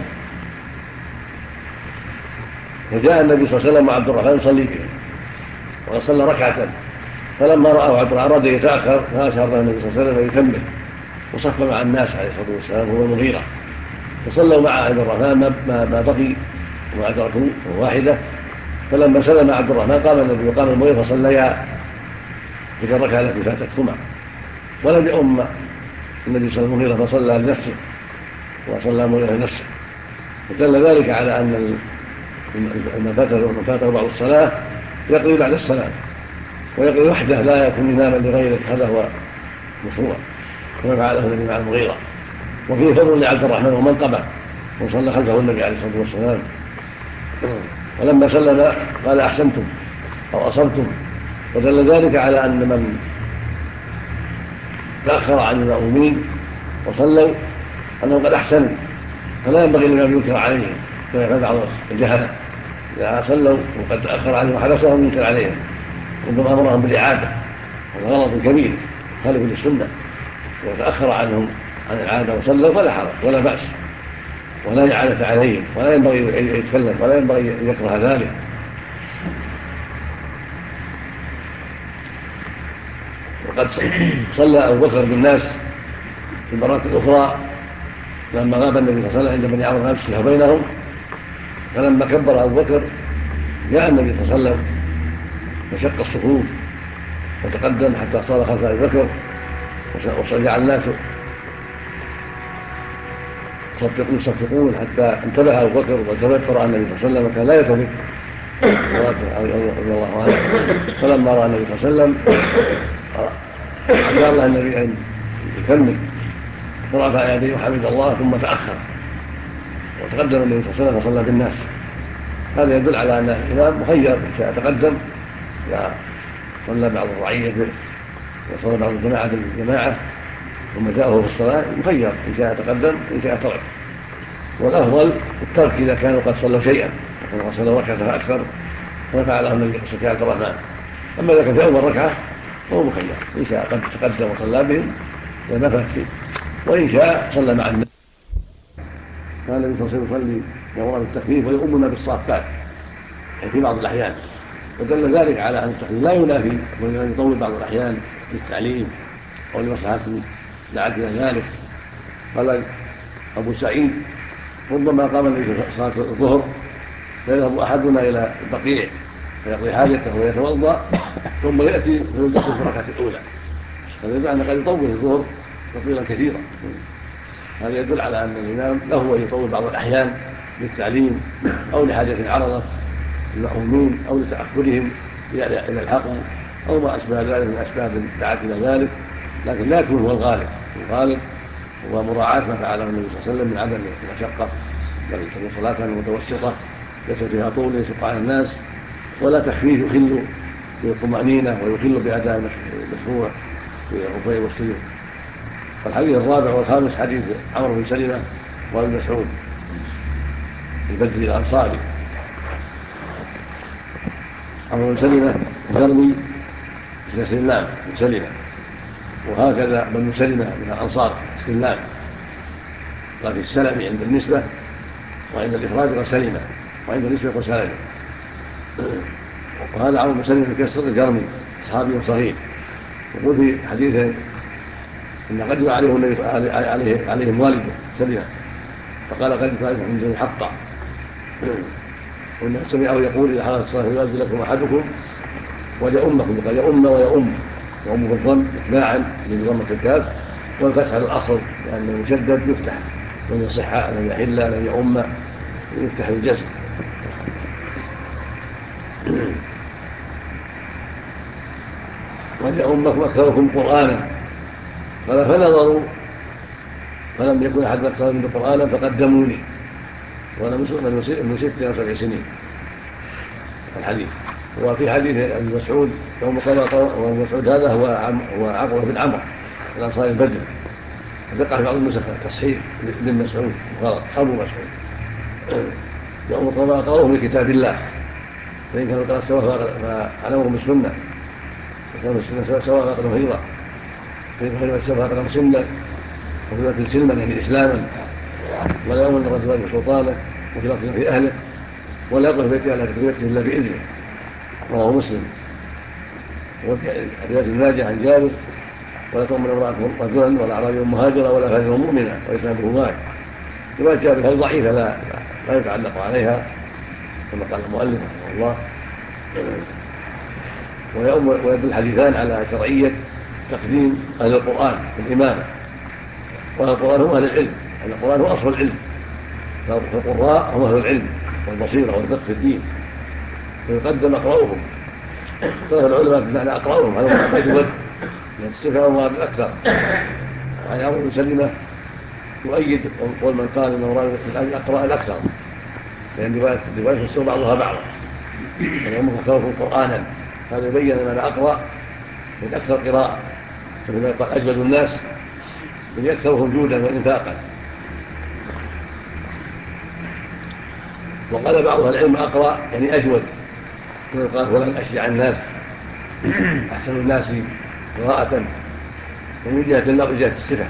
فجاء النبي صلى الله عليه وسلم وعبد الرحمن يصلي بهم وصلى ركعة، فلما رأى عبد الرحمن أراد يتأخر فأشار له النبي صلى الله عليه وسلم يكمل وصف مع الناس عليه الصلاة والسلام هو المغيرة، فصلوا مع عبد الرحمن ما بقي وما أدركوا واحدة، فلما سلم عبد الرحمن قام النبي وقام المغيرة فصليا تلك الركعة التي فاتتهما، ولم يؤم النبي صلى الله عليه وسلم فصلى لنفسه وصلى مؤذن نفسه. ودل ذلك على أن من فاته بعض الصلاة يقضي بعد الصلاة ويقضي وحده لا يكون إماما لغيره، هذا هو مشروع كما فعله النبي مع المغيرة. وفيه فضل لعبد الرحمن ومنقبه وصلى خلفه النبي عليه الصلاة والسلام، ولما سلم قال أحسنتم أو أصبتم، ودل ذلك على أن من تأخر عن المأمومين وصلوا أنه قد أحسن، فلا ينبغي لمن ينكر عليهم كما يفعل بعض الجهلة إذا صلوا وقد تأخر عنهم وحبسهم ينكر عليهم ربما أمرهم بالإعادة، هذا غلط كبير خالف للسنة. وتأخر عنهم عن العادة وصلوا فلا حرج ولا بأس ولا إعادة عليهم، ولا ينبغي أن يتكلم ولا ينبغي أن يكره ذلك. وقد صلى أبو بكر بالناس في المرات الأخرى لما غاب النبي صلى الله عليه وسلم عند بني عمرو يصلح بينهم، فلما كبر أبو بكر جاء النبي صلى الله عليه وسلم وشق الصفوف وتقدم حتى صار خلف أبي بكر، وجعل الناس يصفقون حتى انتبه أبو بكر وتذكر أن النبي صلى الله عليه وسلم كان لا يترك رضي الله عنه. فلما رأى النبي صلى الله عليه وسلم أشار له النبي أن يكمل فرفع يديه وحمد الله ثم تأخر وتقدم النبي صلى الله عليه وسلم فصلى بالناس. هذا يدل على أن الإمام مخير إن شاء تقدم إذا صلى بعض الرعية وصلى بعض الجماعة بالجماعة ثم جاءه في الصلاة مخير إن شاء تقدم إن شاء ترك، والأفضل الترك إذا كانوا قد صلوا شيئا وقد صلوا ركعة فأكثر كما فعله النبي صلى الله عليه وسلم. أما إذا كان في أول ركعة فهو مخير إن شاء قد تقدم وصلى بهم لما فات فيه، وإن شاء صلى مع الناس. كان النبي صلى الله عليه وسلم يصلي يأمر بالتخفيف ويؤمنا بالصافات في بعض الأحيان، ودل ذلك على أن التخفيف لا ينافي وأن يطول بعض الأحيان للتعليم أو لمصلحة دعت إلى ذلك. قال أبو سعيد ربما قام النبي صلاة الظهر فيذهب أحدنا إلى البقيع فيقضي حاجته ويتوضأ ثم يأتي فيجلس في الركعة الأولى، هذا يدل أن قد يطول الظهر تطويلا كثيرا. هذا يدل على أن الإمام له أن يطول بعض الأحيان للتعليم أو لحاجة عرضت المأمومين أو لتأخرهم إلى الحقم أو ما أشبه ذلك من أسباب دعت إلى ذلك، لكن لا يكون هو الغالب. الغالب هو مراعاة ما فعله النبي صلى الله عليه وسلم من عدم المشقة، بل تكون صلاة متوسطة ليس فيها طول يشق على الناس ولا تخفيف يخل بالطمأنينة ويخل بأداء المشروع في الركوع والسجود. الحديث الرابع والخامس حديث عمرو بن سلمة وابن مسعود البدري الأنصاري. عمرو بن سلمة جرمي اسم سلمان بن سلمة، وهكذا بن سلمة من الأنصار سلمان، قال في السلمي عند النسبة وعند الإفراد قال سلمة وعند النسبة قال سلمة. وهذا عمرو بن سلمة الكسر الجرمي صحابي صغير. يقول في حديثه إن قدم عليهم والده سلمة فقال قد فعلت عندهم حقا، وإنه سمعه يقول إذا حضرت الصلاة يؤذن لكم أحدكم وليؤمكم، قال يؤم ويؤم، وأم بالضم إتباعا لضمة الكاف والفتح على الأصل لأنه مشدد يفتح، لم يصح لم يحل لم يؤم يفتح الجزم. وليؤمكم أكثركم قرآنا، قال فنظروا فلم يكن أحد أكثر من قرآنا فقدموني وأنا من 6 أو 7 سنين. الحديث وفي حديث ابن مسعود يوم قال وابن مسعود هذا هو عقبة بن عمرو الأنصاري البدري، فدقق في بعض النسخ تصحيح بن مسعود غلط أبو مسعود. يوم قال قرأوه من كتاب الله، فإن كانوا قد سواء فعلمهم بالسنة، وكانوا السنة سواء فقدوا هجرة، فإن كانوا سواء فقدوا سنة وفي سلما يعني إسلاما، ولا يؤمن الرجل بسلطانه وفي لفظ في أهله، ولا يقف بيته على تكبيرته إلا بإذنه، رواه مسلم. وفي رواية الماجه عن جابر ولا تؤمن امرأة رجلا ولا أعرابي مهاجرا ولا فاجر مؤمنا وإسلامه مات. رواية جابر هي ضعيفة لا يتعلق عليها كما قال المؤلف رحمه الله. ويدل الحديثان على شرعية تقديم أهل القرآن في الإمامة، وأهل القرآن هم أهل العلم أن القرآن هو أصل العلم، فالقراء هم أهل العلم والبصيرة والفقه في الدين، فيقدم أقرأهم. اختلف العلماء بمعنى أقرأهم، هل هو أجود من الصفة ومراد الأكثر. وعن عمرو بن سلمة يؤيد قول من قال انه مراد من اقرا الاكثر، لان روايه السور بعضها بعضا، ويأمر اكثركم قرانا، هذا يبين ان اقرا من اكثر قراءه، فلما يقال اجود الناس من اكثرهم جودا وانفاقا. وقال بعض اهل العلم اقرا يعني اجود، كما يقال فلان اشجع الناس، احسن الناس قراءه، ومن جهه اللفظ جهه الصفه.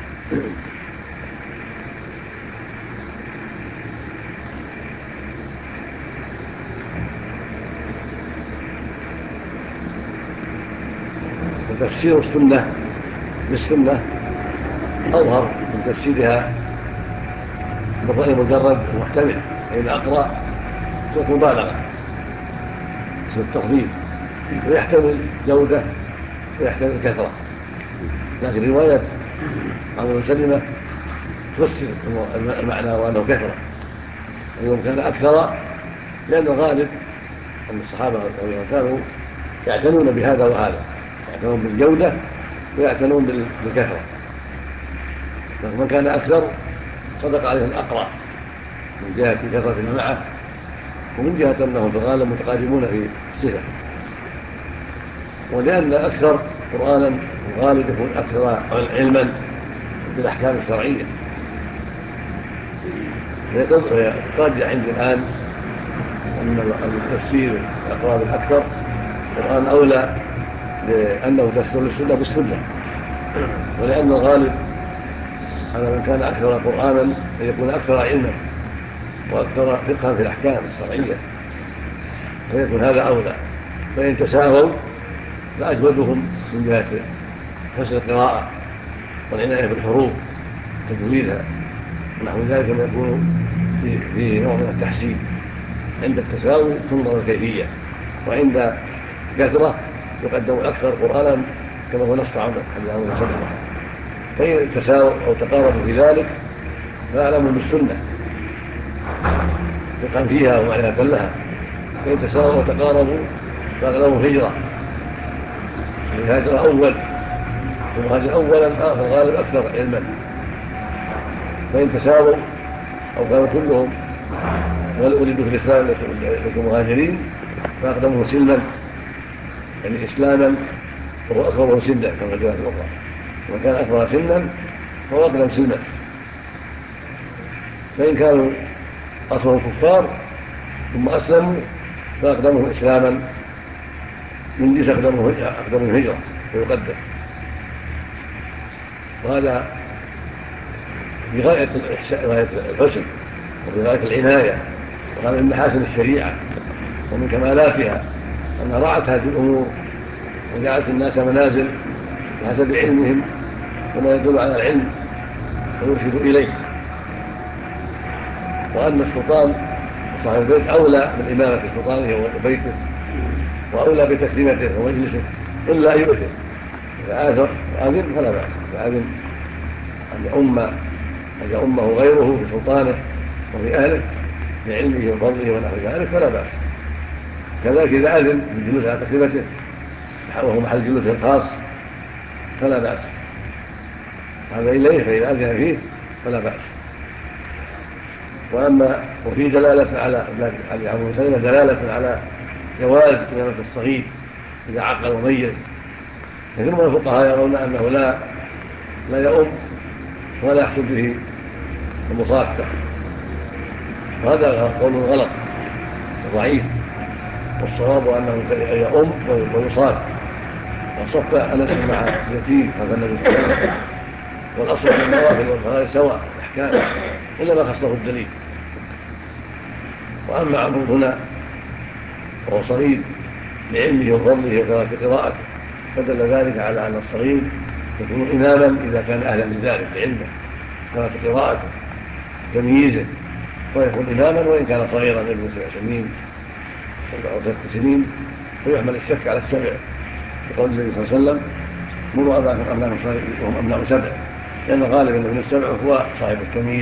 وتفسير السنة بالسنة أظهر من تفسيرها بالرأي المجرد المحتمل، فإن أقرأ صوت مبالغة اسم التفضيل، ويحتمل جودة ويحتمل كثرة. لكن رواية عمرو بن سلمة تفسر المعنى وأنه كثرة، وإنه كان أكثر لأن الغالب أن الصحابة كانوا يعتنون بهذا وهذا، يعتنون بالجودة ويعتنون بالكثرة. من كان أكثر صدق عليه الأقرأ من جهة كثرة ما معه، ومن جهة أنهم في الغالب متقاربون في الصفة. ولأن أكثر قرآنا الغالب يكون أكثر علما بالأحكام الشرعية. يترجح عندي الآن أن التفسير الأقراب الأكثر القرآن أولى، لأنه تفسير للسنة بالسنة، ولأن الغالب على من كان أكثر قرآنا أن يكون أكثر علما وأكثر فقها في الأحكام الشرعية، فيكون هذا أولى. فإن تساهوا فأجودهم من جهة حسن القراءة والعناية بالحروف وتجويدها ونحو ذلك، ما يكون فيه نوع من التحسين. عند التساوي تنظر الكيفية، وعند كثرة يقدم الأكثر قرآنا كما هو نص عن عمرو بن سلمة. فإن تساووا أو تقاربوا في ذلك فاعلموا بالسنة فقها فيها ومعنى لها. فإن تساووا أو تقاربوا فاعلموا هجرة، الهاجر أول، والمهاجر أولا في الغالب أكثر علما. فإن تساووا أو كانوا كلهم ولدوا في الإسلام لكم مهاجرين فأقدموا سلما يعني إسلاما وهو أكبره سنا كما جاء في الأخرى، وكان أكبر سنا فهو أقدم سنا. فإن كانوا أصلهم كفار ثم أسلموا فأقدمهم إسلاما من جيس أقدمهم هجرة ويقدم. وهذا في غاية الحسن وفي غاية العناية، وهذا من محاسن الشريعة ومن كمالاتها أنها رعت هذه الأمور وجعلت الناس منازل بحسب علمهم وما يدل على العلم ويرشد إليه، وأن السلطان صاحب البيت أولى بالإمامة في سلطانه وبيته، وأولى بتكريمته ومجلسه إلا أن يؤثر. إذا آثر وأذن فلا بأس، فأذن أن يؤمه غيره في سلطانه وفي أهله بعلمه وفضله ونحو ذلك فلا بأس. كذلك إذا أذن بالجلوس على تكريمته وهو محل جلوسه الخاص فلا بأس، هذا إليه فإذا أذن فيه فلا بأس. وفي دلالة على عمرو بن سلمة دلالة على جواز إمامة الصغير إذا عقل وميز. كثير من الفقهاء يرون أنه لا يؤم ولا يحصل به المصافة، وهذا قول غلط ضعيف، والصواب أنه يؤم ويصاف. وصف أنس مع اليتيم هذا النبي صلى الله عليه وسلم، والأصل أن النوافل والفرائض سواء الأحكام إلا ما خصه الدليل. وأما عمرو هنا وهو صغير لعلمه وفضله وكثرة قراءته فدل ذلك على أن الصغير يكون إماما إذا كان أهلا لذلك بعلمه وكثرة قراءته تمييزه، ويكون إماما وإن كان صغيرا ابن 7 سنين أو 6 سنين، فيحمل الشك على السبع بقول النبي صلى الله عليه وسلم مروا أبناءكم وهم أبناء 7. لأن غالبا ابن السبع هو صاحب التمييز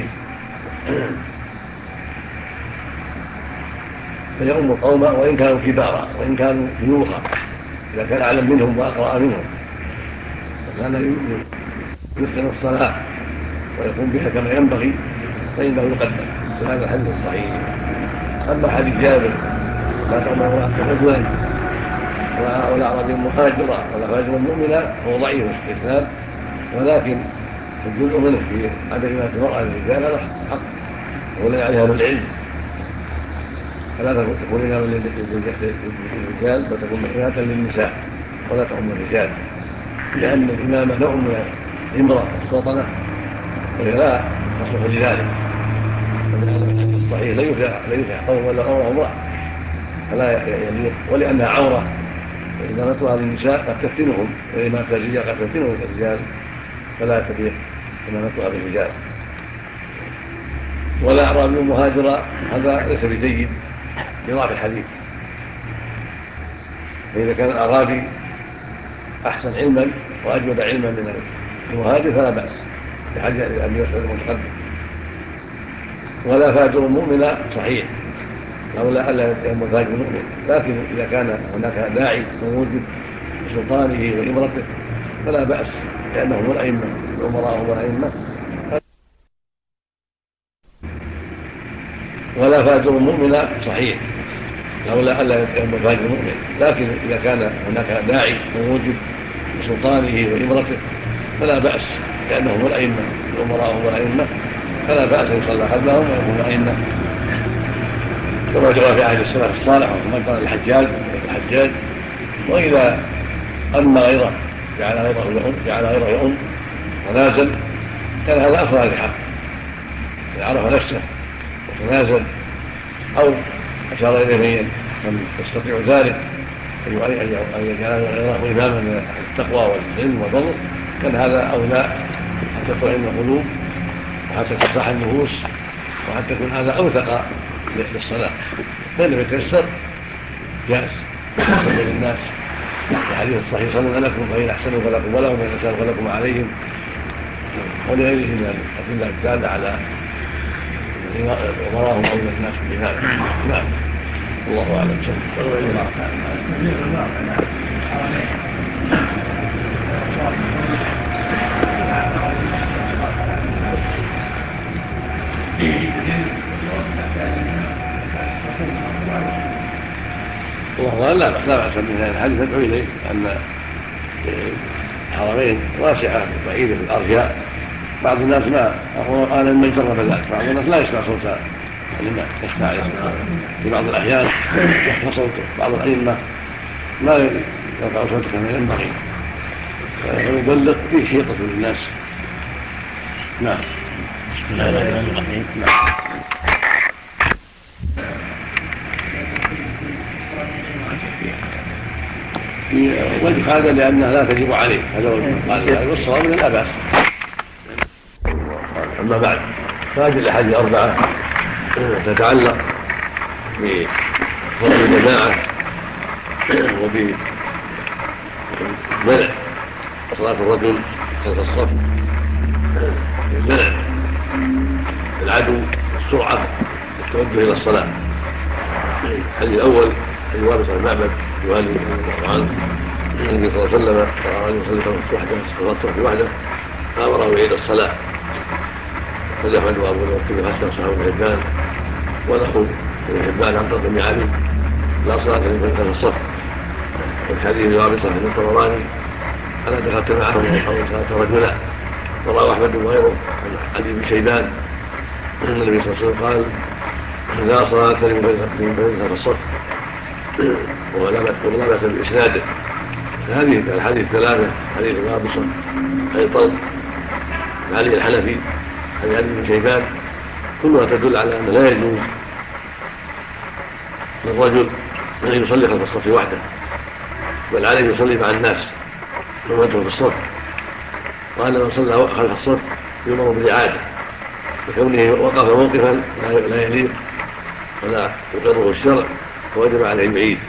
فيؤم القوم وإن كانوا كبارا وإن كانوا شيوخا، إذا كان أعلم منهم وأقرأ منهم وكان يتقن الصلاة ويقوم بها كما ينبغي فإنه يقدم في هذا الحديث الصحيح. أما حديث جابر لا تأمر رجلا ولا أعرابي مهاجرا ولا فاجرا مؤمنا هو ضعيف في الإسلام، ولكن الجزء منه في عدم ما المرأة للرجال هذا حق ولا عليها بالعلم، فلا تكون إماما للرجال بل تكون محرمة للنساء ولا تؤم الرجال، لأن الإمامة نوع من الإمرة والسلطنة وهي لا تصلح لذلك. ومن هذا الحديث الصحيح لا يفلح قوم ولا أمر امرأة فلا يليق، ولأنها عورة وإمامتها للنساء قد تفتنهم وإمامة الرجال قد تفتنهم الرجال فلا تليق إمامتها بالرجال. ولا أعرابي مهاجرة هذا ليس بجيد لضعف الحديث، فإذا كان الأعرابي أحسن علما وأجود علما من المهاجر فلا بأس لحديث أبي مسعود المتقدم. ولا فاجر مؤمن صحيح لولا ألا يتهم الفاجر مؤمن، لكن إذا كان هناك داعي موجود بسلطانه وإمرته فلا بأس لأنهم الأئمة الأمراء هم الأئمة. ولا فاجر مؤمن صحيح لولا ألا يتهم الفاجر مؤمن، لكن إذا كان هناك داعي موجود بسلطانه وإمرته فلا بأس لأنهم الأئمة الأمراء هم الأئمة، فلا بأس يصلى خلفهم ويكون أئمة كما جرى في عهد السلف الصالح ومن قال الحجاج. وإذا أما غيره جعل غيره يؤم ونازل كان هذا أفضل لحق إذا عرف نفسه وتنازل أو أشار إليه من يستطيع ذلك أن يجعل غيره إماما من التقوى والعلم والفضل كان هذا أولى حتى تطمئن القلوب وحتى ترتاح النفوس وحتى يكون هذا أوثق للصلاة. فإن لم يتيسر جائز يصلي للناس. الحديث الصحيح صلوا لكم فإن أحسنوا فلكم ولهم وإن أساءوا فلكم عليهم، ولغيره من الأدلة الدالة على أمراهم أو الناس بهذا. نعم الله أعلم. الله لا بأس من هذا الحديث ندعو إليه أن الحرمين واسعة بعيدة في الأرجاء. بعض الناس ما قال من جرب ذلك، بعض الناس لا يسمع صوت الإمام يسمع في بعض الأحيان يحفظ صوته، بعض الأئمة لا يرفع صوته كما ينبغي فيبلغ فيه حيطة للناس. نعم. بسم الله الرحمن الرحيم. في وجه هذا لأنها لا تجب عليه، هذا قال والصواب من لا بأس. أما بعد فهذه الأحاديث الأربعة تتعلق بفضل الجماعة وبمنع صلاة الرجل خلف الصف، منع العدو السرعة التوجه إلى الصلاة. الحديث الأول حديث وابس عن معبد يوالي عنه النبي صلى الله عليه وسلم رأى رجل يصلي صلاة الصبح وحده فأمره يعيد الصلاة، فجحد أبو الوكيل حتى صحابه ابن حبان وله ابن حبان عن قدم علي لا صلاة لمن خلف الصف. والحديث وابس عن الطبراني أنا دخلت معه صلاة رجلا، ورواه أحمد وغيره عن علي بن شيبان النبي صلى الله عليه وسلم قال لا صلاة لمن خلف الصف، ولا بأس بإسناده. هذه الحديث الثلاثة حديث وابصة حديث طلق علي الحنفي حديث علي بن شيبان كلها تدل على أن لا يجوز للرجل أن يصلي خلف الصف وحده، بل عليه يصلي مع الناس ومنته في الصف، وأن من صلى خلف الصف يؤمر بالإعادة وكونه وقف موقفا لا يليق ولا يقره الشرع فوجب عليه المعيد.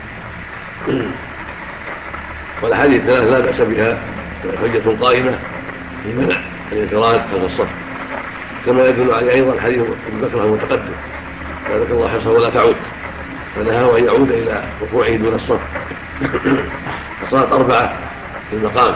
والأحاديث الثلاث لا بأس بها، حجة قائمة في منع الانفراد خلف الصف، كما يدل عليه أيضا حديث ابن بكر المتقدم ذلك الله حرصه ولا تعود، فنهاه أن يعود إلى ركوعه دون الصف. فصارت 4 في المقام.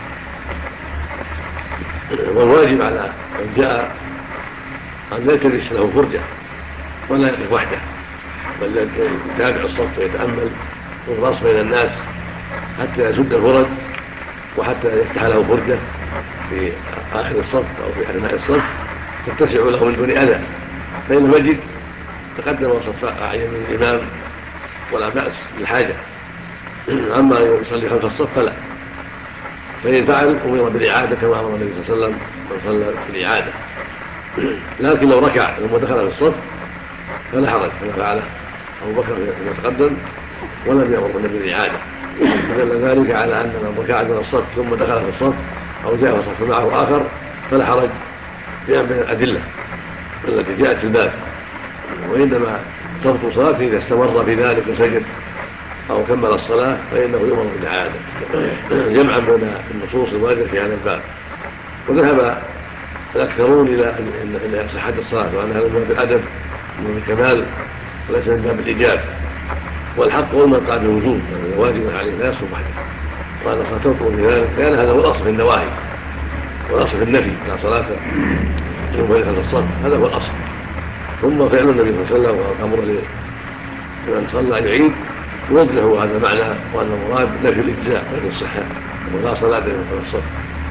والواجب على من جاء أن لا يلتمس له فرجة ولا يقف وحده، بل يتابع الصف ويتأمل والراس بين الناس حتى يسد الفرج وحتى يفتح له فرجة في آخر الصف أو في أثناء الصف تتسع له من دون أذى، فإن المسجد تقدم وصف أعين الإمام ولا بأس بالحاجة. أما يصلي خلف الصف فلا، فإن فعل أمر بالإعادة كما أمر النبي صلى الله عليه وسلم من صلى بالإعادة. لكن لو ركع ثم دخل في الصف فلا حرج كما فعل أبو بكر فيما تقدم ولم يأمر النبي بالإعادة، فدل ذلك على أن من ركع من الصف ثم دخل في الصف أو جاء في الصف معه آخر فلا حرج في من الأدلة التي جاءت في الباب، وإنما تبطل صلاته إذا استمر في ذلك وسجد أو كمل الصلاة فإنه يؤمر بالإعادة جمعا بين النصوص الواردة في هذا الباب. وذهب الأكثرون إلى صحة الصلاة وأنها من باب الأدب ومن الكمال وليس من باب الإيجاب، والحق هو من قال بالوجوب واجب عليه لا يصوم وحده، وأن الصلاة تبطل في ذلك لأن هذا هو الأصل في النواهي والأصل في النفي لا صلاة منفرد خلف الصف، هذا هو الأصل. ثم فعل النبي صلى الله عليه وسلم وأمر لمن صلى أن يعيد يوضح هذا المعنى وأن المراد نفي الإجزاء نفي الصحة ولا صلاة خلف الصف.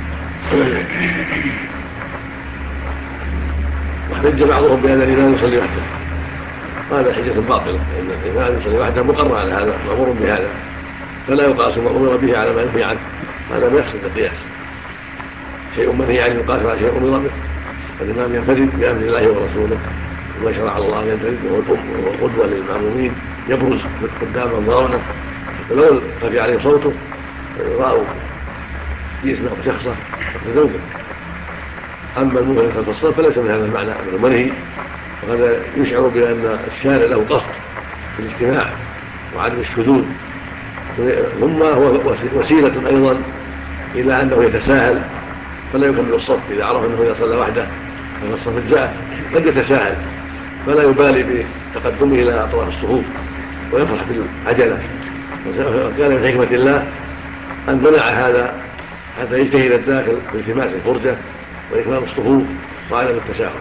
واحتج بعضهم بأن الإمام يصلي وحده، هذا حجة باطلة، لأن الإمام يصلي وحده مقرر على هذا مأمور بهذا، فلا يقاس ما أمر به على ما ينهي عنه، هذا ما يحصل القياس، شيء منهي عنه يقاس على شيء أمر به. الإمام ينفرد بأمر الله ورسوله وما شرع الله ينفرد وهو القدوة للمأمومين يبرز قدام أنظارنا، فلو رفع عليه صوته رأوا يسمع شخصه فزوجه. أما المنفرد خلف الصف فليس من هذا المعنى من المنهي، وهذا يشعر بأن الشارع له قصد في الاجتماع وعدم الشذوذ، ثم هو وسيلة أيضا إلى أنه يتساهل فلا يكمل الصف. إذا عرف أنه إذا صلى وحده فإن الصف الجاء قد يتساهل فلا يبالي بتقدمه إلى أطراف الصفوف ويفرح بالعجلة، وكان من حكمة الله أن منع هذا حتى يجتهد الداخل بالتماس الفرجة وإكمال الصفوف وعدم التساهل.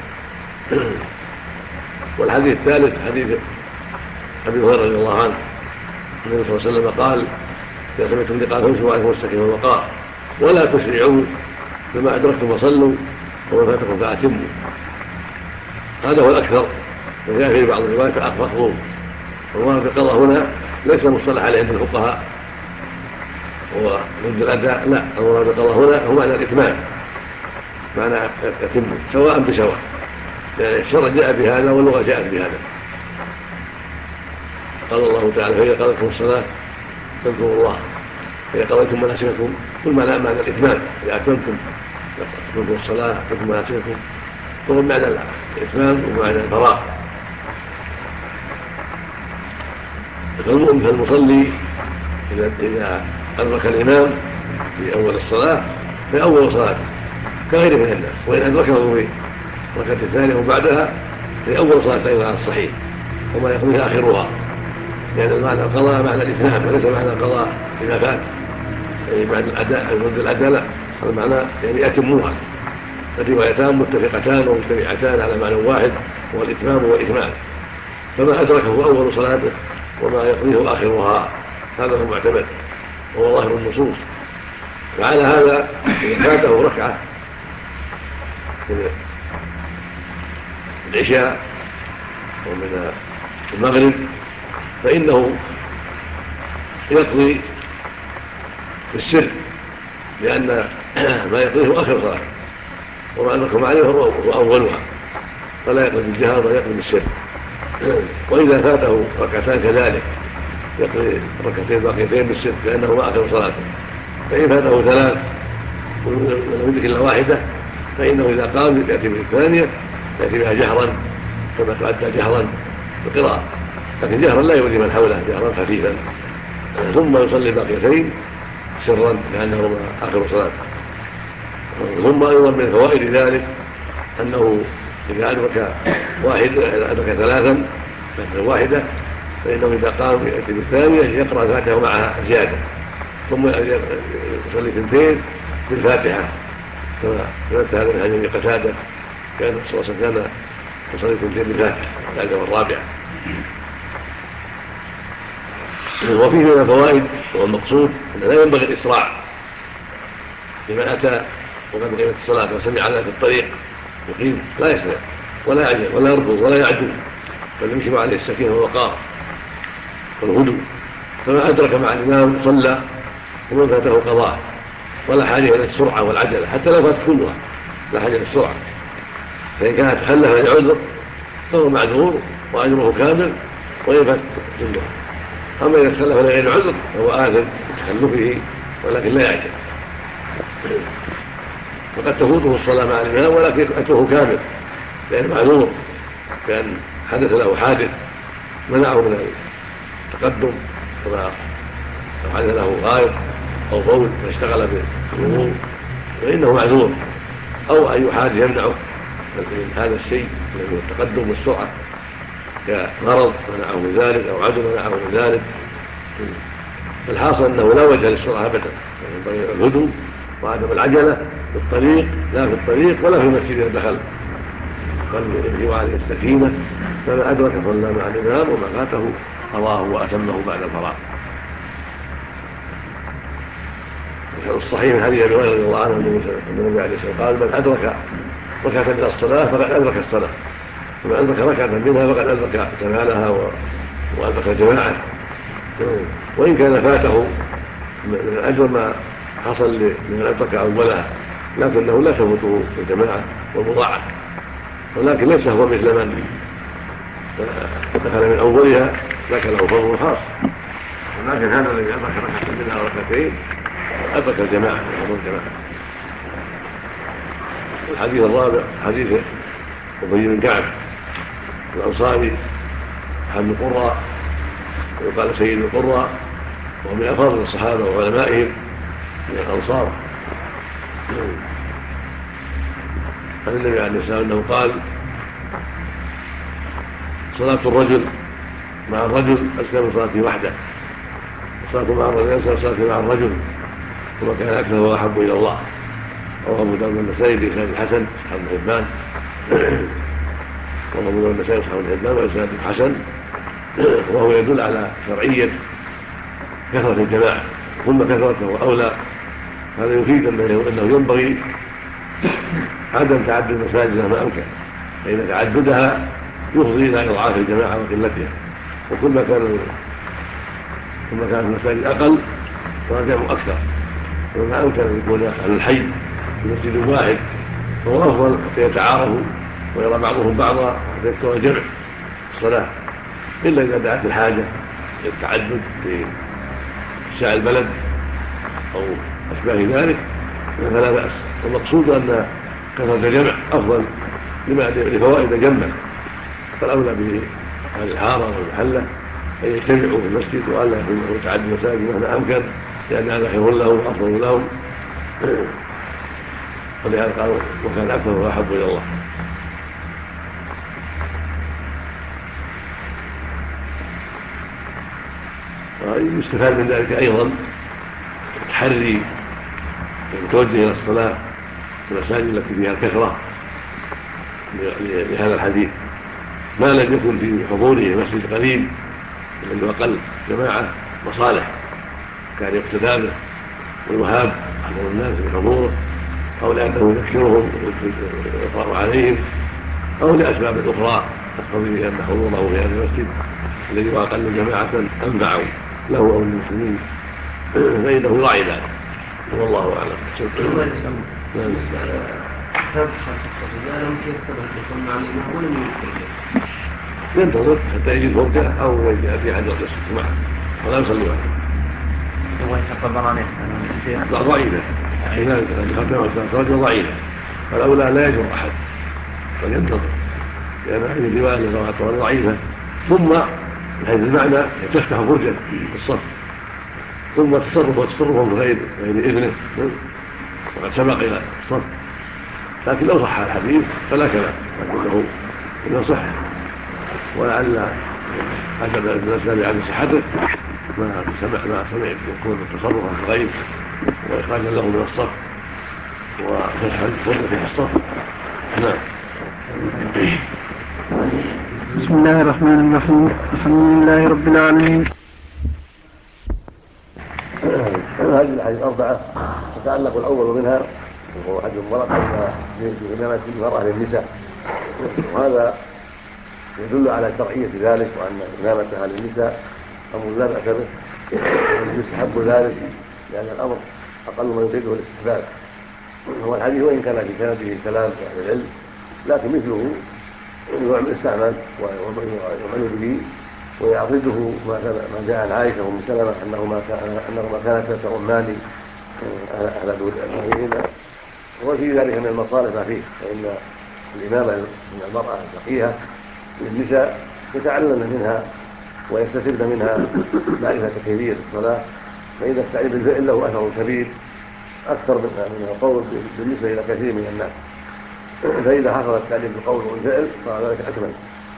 والحديث الثالث حديث أبي هريرة رضي الله عنه النبي صلى الله عليه وسلم قال إذا سمعتم لقاء فامشوا عليكم السكينة والوقار ولا تسرعوا فما أدركتم فصلوا وما فاتكم فأتموا. هذا هو الأكثر، وجاء في بعض الروايات فأقفقوا. والله بالقضاء هنا ليس مصطلح عليه عند الفقهاء وضد الأداء، لا، الله بالقضاء هنا هو معنى الإتمام، معنى يتم سواء بسواء، يعني الشرع جاء بهذا واللغة جاءت بهذا. قال الله تعالى فإذا قضيتم الصلاة فاذكروا الله، فإذا قضيتم مناسككم كل معنى الإتمام، إذا أتممتم الصلاة أتممتم مناسككم فهو معنى الإتمام ومعنى الفراغ. فالمصلي إذا أدرك الإمام في أول الصلاة في أول صلاة كغيره من الناس، وإن أدركه في الركعة الثانية وبعدها في أول صلاة أيضا على الصحيح وما يقضيه آخرها، يعني المعنى القضاء معنى الإتمام وليس معنى القضاء إذا فات، يعني بعد الأداء ضد الأداء لا، هذا معنى يعني أتموها. الروايتان متفقتان ومجتمعتان على معنى واحد هو الإتمام والإكمال، فما أدركه أول صلاته وما يقضيه آخرها هذا هو المعتمد وهو ظاهر النصوص. وعلى هذا إذا فاته ركعة من العشاء ومن المغرب فإنه يقضي في السر، لأن ما يقضيه آخر صلاة وما أدركهم عليه هو أولها، فلا يقضي بالجهر بل يقضي بالسر. وإذا فاته ركعتان كذلك يقضي ركعتين باقيتين بالسر لأنه آخر صلاته. فإن فاته 3 ولم يدرك إلا واحدة فإنه إذا قام يأتي بالثانية يأتي بها جهرا كما تؤدى جهرا بالقراءة، لكن جهرا لا يؤذي من حوله، جهرا خفيفا، ثم يصلي باقيتين سرا لأنهما آخر صلاته. ثم أيضا من فوائد ذلك أنه إذا أدرك ثلاثا مثل واحدة فإنه إذا قام يأتي بالثانية يقرأ الفاتحة معها زيادة ثم يصلي ثنتين بالفاتحة كما ثبت هذا من حديث قتادة كان صلى الله عليه وسلم يصلي ثنتين بالفاتحة الثالثة والرابعة. وفيه من الفوائد والمقصود أن لا ينبغي الإسراع لمن أتى وقد قيمت الصلاة وسمع على في الطريق يقيم لا يسرع ولا يعجل ولا يركض ولا يعدل بل يمشي عليه السكينة والوقار والهدوء فما أدرك مع الإمام صلى ومن فاته قضاء ولا حاجة إلى السرعة والعجلة حتى لو فات كلها لا حاجة إلى السرعة فإن كانت تخلف لعذر فهو معذور وأجره كامل وإن فات كلها. أما إذا تخلف لغير عذر فهو آثم بتخلفه ولكن لا يعجل وقد تفوته الصلاة مع الإمام ولكن أجره كامل لأن معذور كان حدث له حادث منعه من التقدم كما لو حدث له غائط أو بول فاشتغل بالوضوء فإنه معذور أو أي حادث يمنعه من هذا الشيء الذي هو التقدم والسرعة كمرض منعه من ذلك أو عدو منعه من ذلك. الحاصل أنه لا وجه للسرعة أبدا ينبغي الهدوء وعدم العجلة في الطريق لا في الطريق ولا في المسجد إذا دخل بل يمشي عليه السكينة فما أدرك صلى مع الإمام وما فاته قضاه وأتمه بعد الفراغ. الصحيح من حديث أبي هريرة رضي الله عنه أن النبي عليه الصلاة والسلام قال من أدرك ركعة من الصلاة فقد أدرك الصلاة ومن أدرك ركعة منها فقد أدرك كمالها وأدرك الجماعة وإن كان فاته من أجر ما حصل لمن أدرك أولها لكنه لا تفوته الجماعة والمضاعفة ولكن ليس هو مثل من دخل من أولها لك له فضل خاص ولكن هذا الذي أدرك ركعة منها وركعتين أدرك الجماعة وفضل الجماعة. الحديث الرابع حديث أبي بن كعب الأنصاري أحد القراء ويقال سيد القراء وهو من أفاضل الصحابة وعلمائهم من الأنصار عن النبي عليه الصلاة والسلام أنه قال صلاة الرجل مع الرجل أزكى من صلاته وحده صلاة مع الرجل أزكى من صلاته مع الرجل وما كان أكثر وأحب إلى الله. رواه أبو داود النسائي بإسناد الحسن أصحاب الحبان رواه أبو داود النسائي أصحاب الحبان وإسناد الحسن وهو يدل على شرعية كثرة الجماعة ثم كثرته أولى. هذا يفيد أنه ينبغي عدم تعدد المساجد مهما أمكن فإن تعددها يفضي إلى إضعاف الجماعة وقلتها وكلما كانت المساجد أقل فالجمع أكثر وما أمكن أن يكون أهل الحي في مسجد واحد فهو أفضل حتى يتعارفوا ويرى بعضهم بعضا حتى يكون الجمع الصلاة إلا إذا دعت الحاجة للتعدد في شاع البلد أو أشباه ذلك فلا بأس. والمقصود أن كثرة الجمع أفضل لفوائد جمع فالأولى بأهل الحارة والمحلة أن يجتمعوا في المسجد وألا يكون تعدد المساجد مهما أمكن لأن هذا خير لهم وأفضل لهم ولهذا قالوا وكان أكثر وأحب إلى الله. ويستفاد من ذلك أيضا التحري المتوجه إلى الصلاة في المساجد التي فيها الكثرة لهذا الحديث ما لم يكن في حضوره مسجد قريب الذي أقل جماعة مصالح كان يقتدى به ويهاب حضور الناس بحضوره أو لأنه يذكرهم ويقرأ عليهم أو لأسباب أخرى تقتضي بأن حضوره في هذا المسجد الذي هو أقل جماعة أنفع له أو للمسلمين فإنه يراعي ذلك والله أعلم. ينتظر حتى يجد فرجة أو يأتي أحد يصل معه ولا يصلي معه. لا ضعيفة إذا خرج ضعيفة فالأولى لا يجر أحد بل ينتظر لأن هذه الرواية اللي رواتها ضعيفة. ثم من حيث المعنى تفتح فرجة في الصف ثم تصرفهم بغير إذنه وقد سبق إلى الصف، لكن لو صح الحديث فلا كلام، لكنه إذا صح ولعل حسب الأسباب عن صحته ما سمعت يكون تصرفا في الغيب وإخراجا له من الصف وفتح الفرق في الصف. نعم. بسم الله الرحمن الرحيم. الحمد لله رب العالمين. هذه الأحاديث الأربعة تتعلق الأول منها وهو حج المرأة في إمامة المرأة للنساء، وهذا يدل على شرعية ذلك وأن إمامتها للنساء أمر لا بأس به ويستحب ذلك لأن الأمر أقل ما يفيده الاستحباب. هو الحديث وإن كان في سنده كلام أهل العلم لكن مثله يستعمل ويعمل به ويعرضه ما جاء عن عائشة وأم سلمة أنهما كانتا تؤمان أهل المدينة، وفي ذلك من المصالح ما فيه، فإن الإمامة من المرأة الفقيهة للنساء يتعلمن منها ويكتسبن منها معرفة كيفية الصلاة، فإذا التعليم بالفعل له أثر كبير أكثر من القول بالنسبة إلى كثير من الناس، فإذا حصل التعليم بالقول والفعل فذلك أكمل.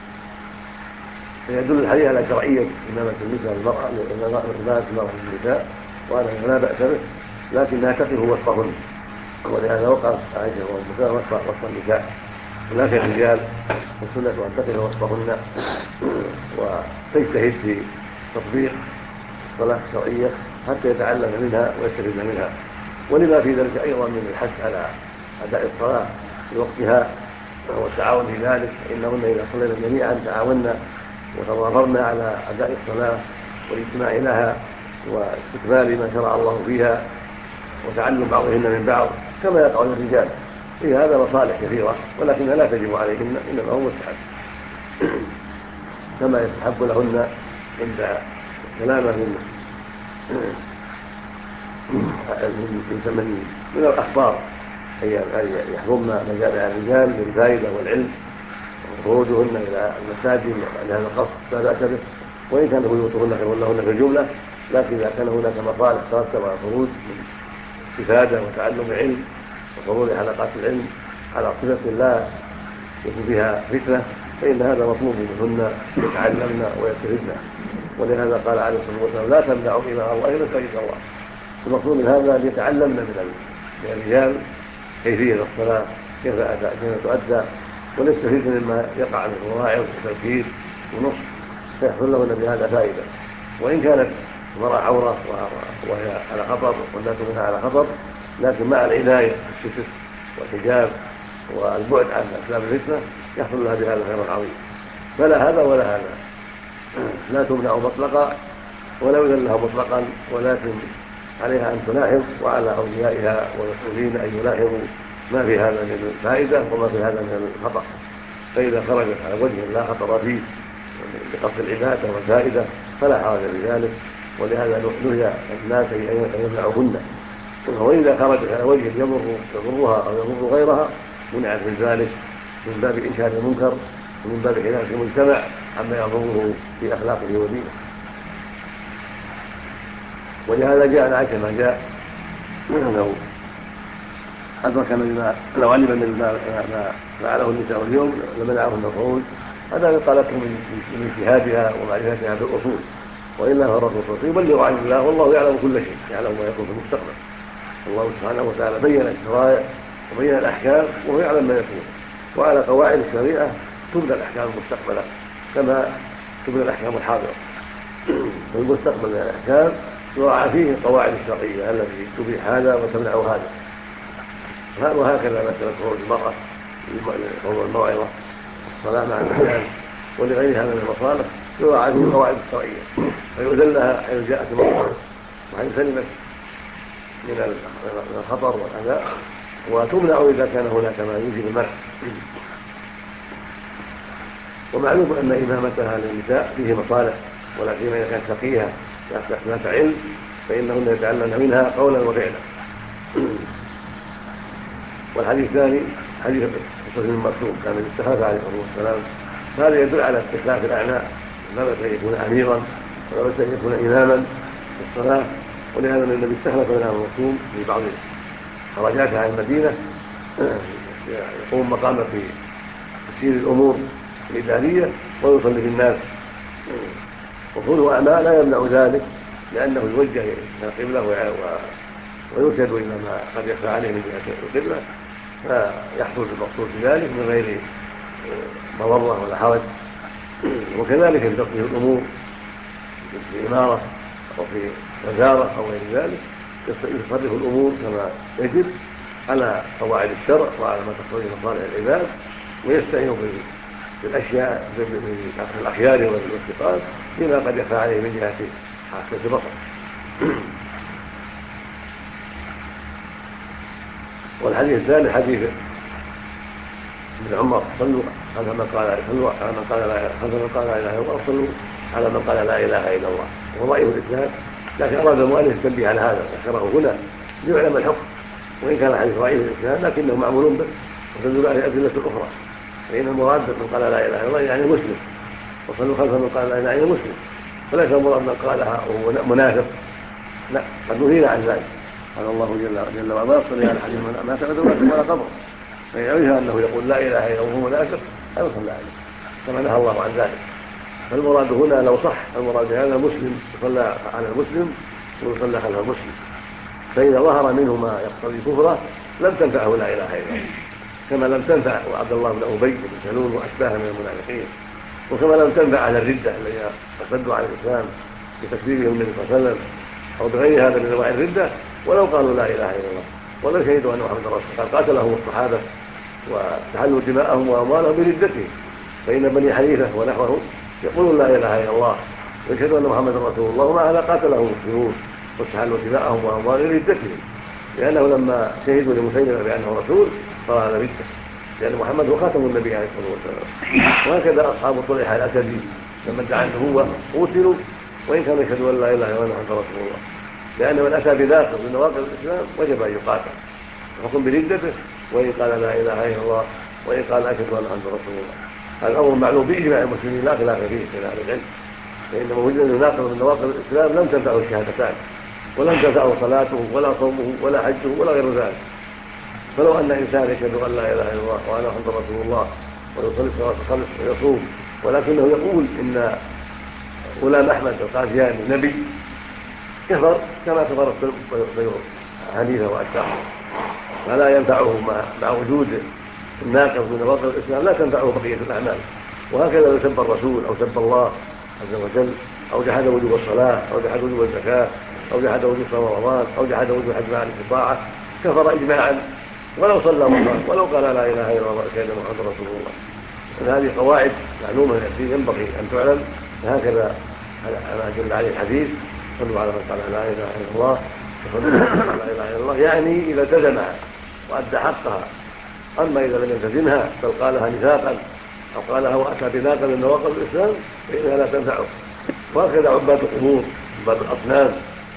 فيدل الحديث على شرعية إمامة النساء للنساء وأنه لا بأس به، لكنها تقف وسطهن، ولهذا وقعت عائشة وأم سلمة وسط النساء لا كالرجال، والسنة أن تقف وسطهن وتجتهد في تطبيق الصلاة الشرعية حتى يتعلم منها ويستفيد منها، ولما في ذلك أيضا من الحث على أداء الصلاة في وقتها والتعاون في ذلك، فإنهن إذا صلينا جميعا تعاوننا وتضافرنا على أداء الصلاة والاجتماع لها واستكمال ما شرع الله فيها وتعلم بعضهن من بعض كما يقع للرجال. في هذا مصالح كثيرة ولكنها لا تجب عليهن، إنما هو مستحب كما يستحب لهن عند السلامة من الأخبار أي يحضرن مجامع الرجال للفائدة والعلم، وخروجهن إلى المساجد لهذا القصد لا بأس به، وإن كان بيوتهن خير لهن في الجملة، لكن إذا كان هناك مصالح ترتب على الخروج من استفادة وتعلم علم وحضور حلقات العلم على صفة لا يكون فيها فتنة، فإن هذا مطلوب منهن يتعلمن ويستفدن. ولهذا قال عليه الصلاة والسلام لا تمنعوا إماء الله مساجد الله. المطلوب من هذا أن يتعلمن من الرجال كيفية الصلاة كيف تؤدى، ونستفيد مما يقع من مواعظ وتذكير ونصح فيحصل لهن بهذا فائدة. وإن كانت المرأة عورة وهي على خطر والناس منها على خطر، لكن مع العناية بالستر والحجاب والبعد عن أسباب الفتنة يحصل لها بهذا خير عظيم. فلا هذا ولا هذا، لا تمنع مطلقا ولا يذل لها مطلقا، ولكن عليها أن تلاحظ وعلى أوليائها والمسؤولين أن يلاحظوا ما في هذا من الفائدة وما في هذا من الخطأ، فإذا خرجت على وجه لا خطر فيه بقصد العبادة والفائدة فلا حرج بذلك، ولهذا نهي الناس أن يمنعوهن. وإذا خرجت على وجه يضرها أو يضر غيرها منعت من ذلك من باب إنكار المنكر ومن باب حماية المجتمع عما يضره في أخلاقه ودينه. ولهذا جاء عن عائشة ما جاء أنه أدركنا لو علم ما فعله النساء اليوم لمنعهن الخروج. هذا قالته من اجتهادها ومعرفتها بالأصول، وإلا فالرسول يبلغ عن الله والله يعلم كل شيء، يعلم ما يكون في المستقبل. الله سبحانه وتعالى بين الشرائع وبين الأحكام وهو يعلم ما يكون، وعلى قواعد الشريعة تبنى الأحكام المستقبلة كما تبنى الأحكام الحاضرة. والمستقبل من الأحكام يراعى فيه القواعد الشرعية التي تبيح هذا وتمنع هذا، وهكذا مسألة خروج المرأة لحضور الموعظة والصلاة مع الرجال ولغيرها من المصالح يراعى فيه القواعد الشرعية فيؤذن لها حيث جاءت المصالح وحيث سلمت من الخطر والأذى، وتمنع إذا كان هناك ما يوجب المنع. ومعلوم أن إمامتها للنساء فيه مصالح، ولكن إذا كانت فقيهة ذات علم فإنهن يتعلمن منها قولا وفعلا. والحديث الثاني حديث قصة المكتوم كان استخلف عليه الصلاة والسلام، هذا يدل على استخلاف الأعناء، لا بد أن يكون أميرا ولا بد أن يكون إماما في الصلاة، ولهذا النبي استخلف منها المكتوم في بعض خرجات عن المدينة يقوم مقام في تسيير الأمور الإدارية ويصلي بالناس، وكونه أعمى لا يمنع ذلك، لأنه يوجه إلى القبلة ويرشد إلى ما قد يخفى عليه من جهة القبلة، فيحصل المقصود بذلك من غير مضرة ولا حرج. وكذلك في تطبيق الأمور في الإمارة أو في وزارة أو غير ذلك يصرف الأمور كما يجب على قواعد الشرع وعلى ما تقتضيه مصالح العباد، ويستعين بالأشياء بالأخيار والاتقان فيما قد يخفى عليه من جهة حاسة البصر. والحديث الثاني حديث ابن عمر: صلوا على من قال لا اله الا الله، صلوا على من قال لا اله الا الله. وهو ضعيف الاسلام، لكن اراد المؤلف التنبيه على هذا ذكره هنا ليعلم الحكم، وان كان الحديث ضعيف الاسلام لكنه معمول به وتدل عليه الادله الاخرى. فان المراد من قال لا اله الا الله يعني مسلم، وصلوا خلف من قال لا اله الا مسلم، فليس المراد من قالها وهو منافق، لا، قد نهينا عن ذلك. قال الله جل وعلا: صلي على حديث من مات ولا قبر، فيعرفها انه يقول لا اله الا الله وهو منافق لا يصلى عليه، كما نهى الله عن ذلك. فالمراد هنا لو صح المراد بهذا مسلم يصلى على المسلم ويصلى خلف المسلم، فاذا ظهر منه ما يقتضي كفره لم تنفعه لا اله الا الله، كما لم تنفع عبد الله بن ابي بن سلول واشباهه من المنافقين، وكما لم تنفع على الرده الذين ارتدوا على الاسلام بتكذيبهم النبي صلى الله عليه وسلم او بغير هذا من انواع الرده، ولو قالوا لا اله الا الله ولو شهدوا ان محمد رسول الله. قاتلهم الصحابه وتحلوا دماءهم واموالهم بردتهم، فان بني حنيفه ونحوهم يقولون لا اله الا الله ويشهدون ان محمد رسول الله، ومع هذا قاتلهم المسلمون واستحلوا دماءهم واموالهم بردتهم، لانه لما شهدوا لمسيلمه بانه رسول صار على رده، لان محمد هو خاتم النبي عليه الصلاه والسلام. وهكذا اصحاب طليحه الاسدي لما ادعى النبوه قتلوا وان كانوا يشهدوا ان لا اله الا الله محمد رسول الله، لان من اتى بناقض من نواقض الاسلام وجب ان يقاتل الحكم بردته، وان قال لا اله الا الله وان قال اشهد ان محمد رسول الله. هذا الامر معلوم باجماع المسلمين لا خلاف فيه بين اهل العلم، فان من وجد ناقض من نواقض الاسلام لم تنفعه الشهادتان، ولم تنفعه صلاته ولا صومه ولا حجه ولا غير ذلك. فلو ان انسان يشهد ان لا اله الا الله وانا محمد رسول الله ويصلي صلاه الخمس ويصوم، ولكنه يقول ان غلام احمد القادياني نبي، كفر كما كفرت بنو حنيفه واشباهه، فلا ينفعه مع وجود الناقض من نواقض الاسلام لا تنفعه بقيه الاعمال. وهكذا لو سب الرسول او سب الله عز وجل او جحد وجوب الصلاه او جحد وجوب الزكاه او جحد وجوب صوم رمضان او جحد وجوب حج مع الاستطاعه كفر اجماعا، ولو صلى ولو قال لا اله الا الله واشهد ان محمدا رسول الله. هذه قواعد معلومه ينبغي ان تعلم، فهكذا ما دل عليه الحديث: صلوا على من قال لا اله الا الله وصلوا على من قال لا اله الا الله، يعني اذا التزمها وادى حقها. اما اذا لم يلتزمها بل قالها نفاقا او قالها واتى بناقض من نواقض الاسلام فانها لا تنفعه. وهكذا عباد القبور عباد الاصنام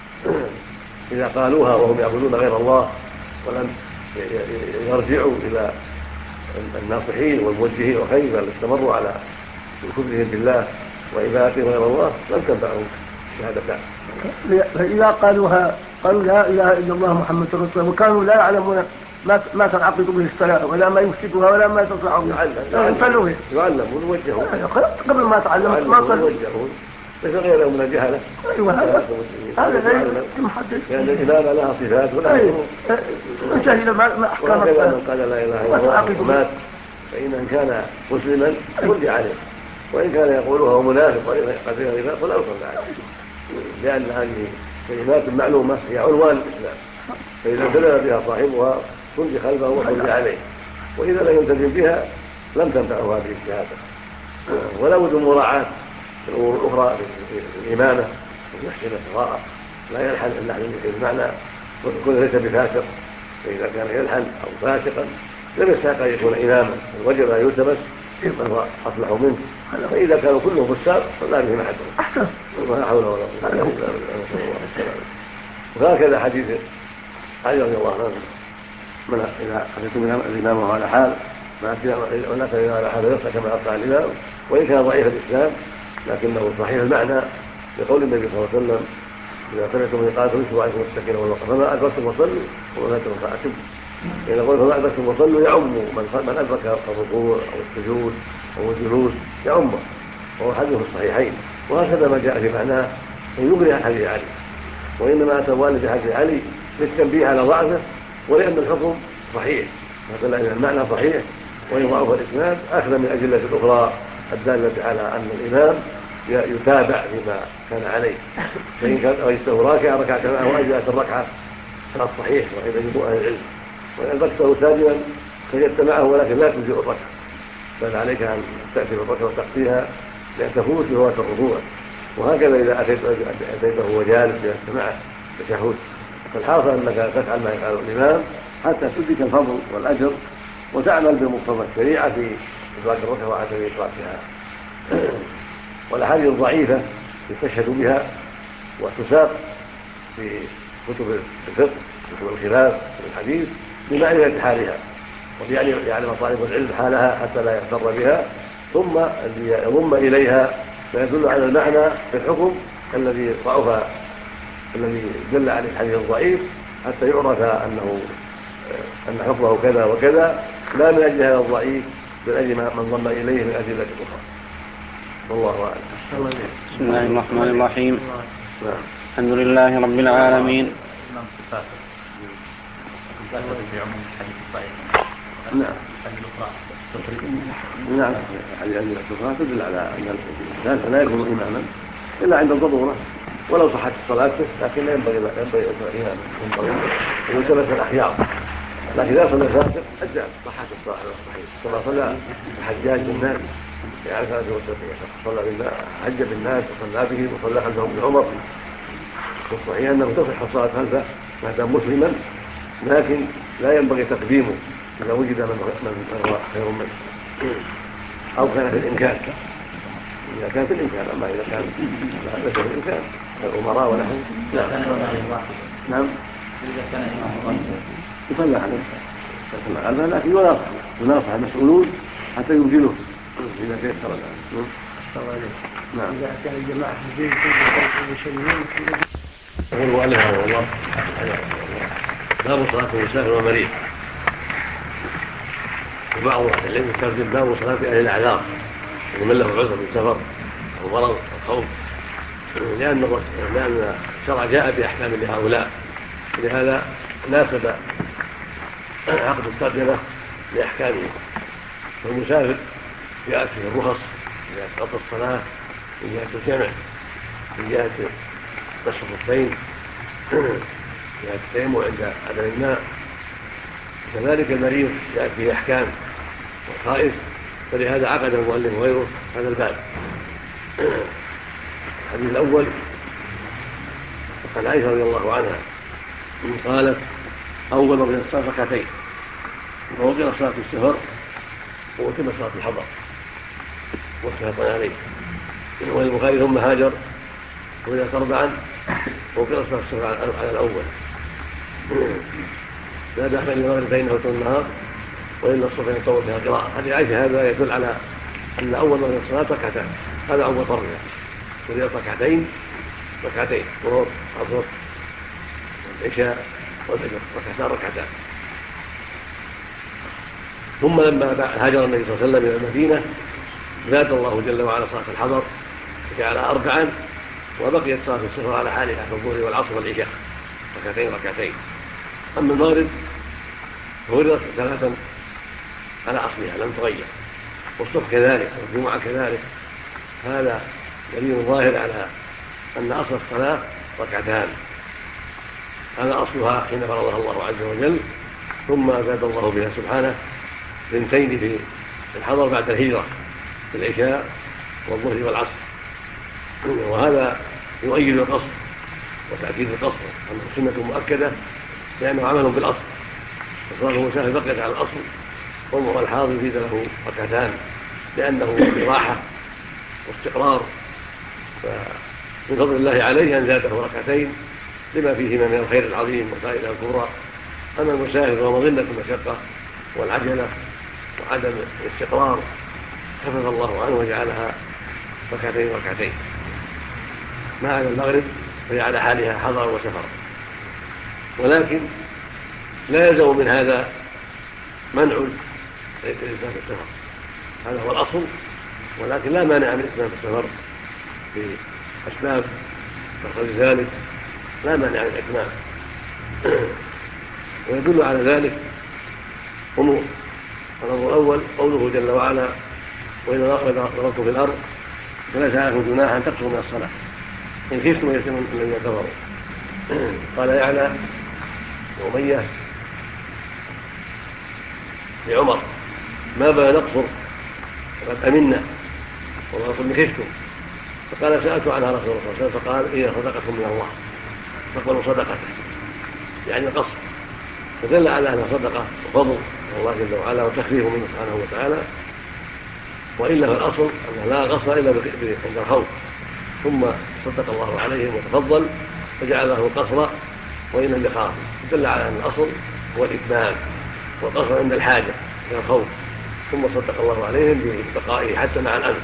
اذا قالوها وهم يعبدون غير الله ولم يرجعوا الى الناصحين والموجهين والخير بل استمروا على كفرهم بالله وعبادتهم غير الله لم تنفعهم شهادتان. فإذا قالوا لا إله إلا الله محمد رسول الله وكانوا لا يعلمون ما تنعقد به الصلاة ولا ما يفسدها ولا ما تصلح يعلمون ويوجهون قبل ما تعلموا ما صلوا، ليس غيرهم من الجهلة. أيوة هذا غير محدث، لأن الإمامة لها صفات ولا جهل ما أحكام الصلاة. من قال لا إله إلا الله ومات فإن إن كان مسلما رجع عليه، وإن كان يقولها ومنافق قد فلا يصلى عليه، لأن هذه كلمات معلومة هي عنوان الإسلام، فإذا التزم بها صاحبها صلي خلفه وصلي عليه، وإذا لم يلتزم بها لم تنفعه هذه الشهادة. ولا بد من مراعاة الأمور الأخرى في الإمامة ويحسن القراءة، لا يلحن اللحن المعنى ويكون ليس بفاسق، فإذا كان يلحن أو فاسقا لم يستحق أن يكون إماما، وجب أن يلتمس من هو أصلح منه، فإذا كانوا كلهم فساق فلا بهم أحدهم ولا حول ولا قوة إلا بالله. وهكذا حديث علي رضي الله عنه: من إذا أتيتم الإمام على حال ولكن إذا على حال يصح كما أصلح الإمام، وإن كان ضعيف الإسلام لكنه صحيح المعنى لقول النبي صلى الله عليه وسلم: إذا سمعتم الإقامة فامسكوا عليكم السكينة والوقار فما أدركتم فصلوا وما فاتكم فأتموا. إذا قلت فما أدركتم فصلوا يعم من أدرك الركوع أو السجود أو الجلوس يعمه، وهو حديث الصحيحين. وهكذا ما جاء في معناه أن يغني عن حديث علي، وإنما أتى الوالد بحديث علي للتنبيه على ضعفه ولأن الحكم صحيح، فدل أن المعنى صحيح وإن ضعف الإسناد أخذ من الأدلة الأخرى الدالة على أن الإمام يتابع فيما كان عليه، فإن كان رأيته راكعا ركعت معه وأجزأت الركعة فهذا صحيح وإن يجب أهل العلم، وإن أدركته ساجدا سجدت معه ولكن لا تجزئ الركعة، بل عليك أن تأتي بالركعة وتقضيها لأن تفوت بفوات الركوع. وهكذا إذا أتيته وجالس جلست معه تشهد، فالحاصل أنك تفعل ما يفعله الإمام حتى تدرك الفضل والأجر وتعمل بمقتضى الشريعة في إدراك الركعة وعدم إدراكها. والأحاديث الضعيفة يستشهد بها وتساق في كتب الفقه كتب الخلاف في الحديث بمعرفة حالها ويعلم طالب العلم حالها حتى لا يغتر بها، ثم يضم إليها ما يدل على المعنى في الحكم الذي ضعف الذي دل عليه الحديث الضعيف حتى يعرف أن حكمه كذا وكذا، لا من أجل هذا الضعيف بل أجل من ضم إليه من أدلة أخرى. والله أعلم. بسم الله الرحمن الرحيم. الحمد لله رب العالمين. نعم الحديث عن الأخرى تدل على أن الإنسان لا يكون إماما إلا عند الضرورة ولو صحت صلاته، لكن لا ينبغي الإمام أن يلتمس الأخيار، لكن إذا صلى فاسق أجزأ صحت الصلاة الصحيح كما صلى الحجاج بالناس يعرف أنه صلى بالله حج بالناس وصلى بهم وصلى خلفهم بعمر، والصحيح أنه تصح الصلاة خلفه ما دام مسلما، لكن لا ينبغي تقديمه إذا وجد من هو خير منه أو كان في الإمكان، إذا كان في الإمكان. أما إذا كان ليس في الإمكان كالأمراء ونحن نعم يصلى عليه لكن يناصح المسؤولون حتى يبجلوه إذا تيسر له. نعم. إذا كان الجماعة في البيت يسلمون يقول المؤلف رحمه الله باب صلاة المسافر والمريض. وبعض أهل العلم يستخدم باب صلاة أهل الأعذار ومن له عذر من سفر أو مرض أو خوف، لأن الشرع جاء بأحكام لهؤلاء، لهذا ناسب عقد الترجمة لأحكامه. فالمسافر جاءت فيه الرخص من جهة قصر الصلاة، من جهة الجمع، من جهة مسح الخفين، من جهة التيمم عند عدم الماء. كذلك المريض جاءت فيه أحكام والخائف، فلهذا عقد المؤلف وغيره هذا الباب. الحديث الأول عن عائشة رضي الله عنها قالت أول من الصلاة ركعتين ووقر صلاة السفر وأتم صلاة الحضر متفق عليه. والبخاري ثم هاجر وجاءت أربعا ووقر صلاة السفر على الأول، لا دخل المغرب بينه وبين النهار وإلا الصبح يطول فيها قراءة. حديث عائشة هذا يدل على أن أول من الصلاة ركعتان، هذا أول فرضها، وجاءت ركعتين ظهر عصر العشاء والفجر ركعتان. ثم لما هاجر النبي صلى الله عليه وسلم إلى المدينة زاد الله جل وعلا صلاة الحضر وجعلها أربعا، وبقيت صلاة السفر على حالها كالظهر والعصر والعشاء ركعتين. أما المغرب فوردت ثلاثا على أصلها لم تغير، والصبح كذلك والجمعة كذلك. هذا دليل ظاهر على أن أصل الصلاة ركعتان، هذا أصلها حين فرضها الله عز وجل، ثم زاد الله بها سبحانه اثنتين في الحضر بعد الهجرة في العشاء والظهر والعصر. وهذا يؤيد القصر وتأكيد القصر أنه سنة مؤكدة لأنه عمل بالأصل، فصلاة المسافر بقيت على الأصل، والحاضر يزيد له ركعتان لأنه راحة واستقرار، فمن فضل الله عليه أن زاده ركعتين لما فيهما من الخير العظيم والفائدة الكبرى. أما المسافر ومظنة المشقة والعجلة وعدم الاستقرار خفف الله عنه وجعلها ركعتين. ما على المغرب فهي على حالها حضر وسفر، ولكن لا يلزم من هذا منع الإتمام في السفر، هذا هو الأصل، ولكن لا مانع من الإتمام في السفر بأسباب تقتضي ذلك، لا مانع من الإتمام. ويدل على ذلك أمور. الأمر الأول قوله جل وعلا: وإذا ضربتم في الأرض فليس عليكم جناح أن تقصروا من الصلاة إن خفتم أن يفتنكم الذين كفروا. قال يعلى وأمية لعمر: ما بال نقصر وقد أمنا والله يقول إن خفتم؟ فقال: سألت عنها رسول الله صلى الله عليه وسلم فقال: هي صدقة من الله فاقبلوا صدقته، يعني القصر. فدل على أنها صدقة وفضل من الله جل وعلا وتخفيف منه سبحانه وتعالى، وإلا فالأصل أنه لا قصر إلا عند الخوف، ثم صدق الله عليهم وتفضل فجعله قصرا وإن لم يخافوا، دل على أن الأصل هو الإتمام والقصر عند الحاجة عند الخوف، ثم صدق الله عليهم ببقائه حتى مع الأمن.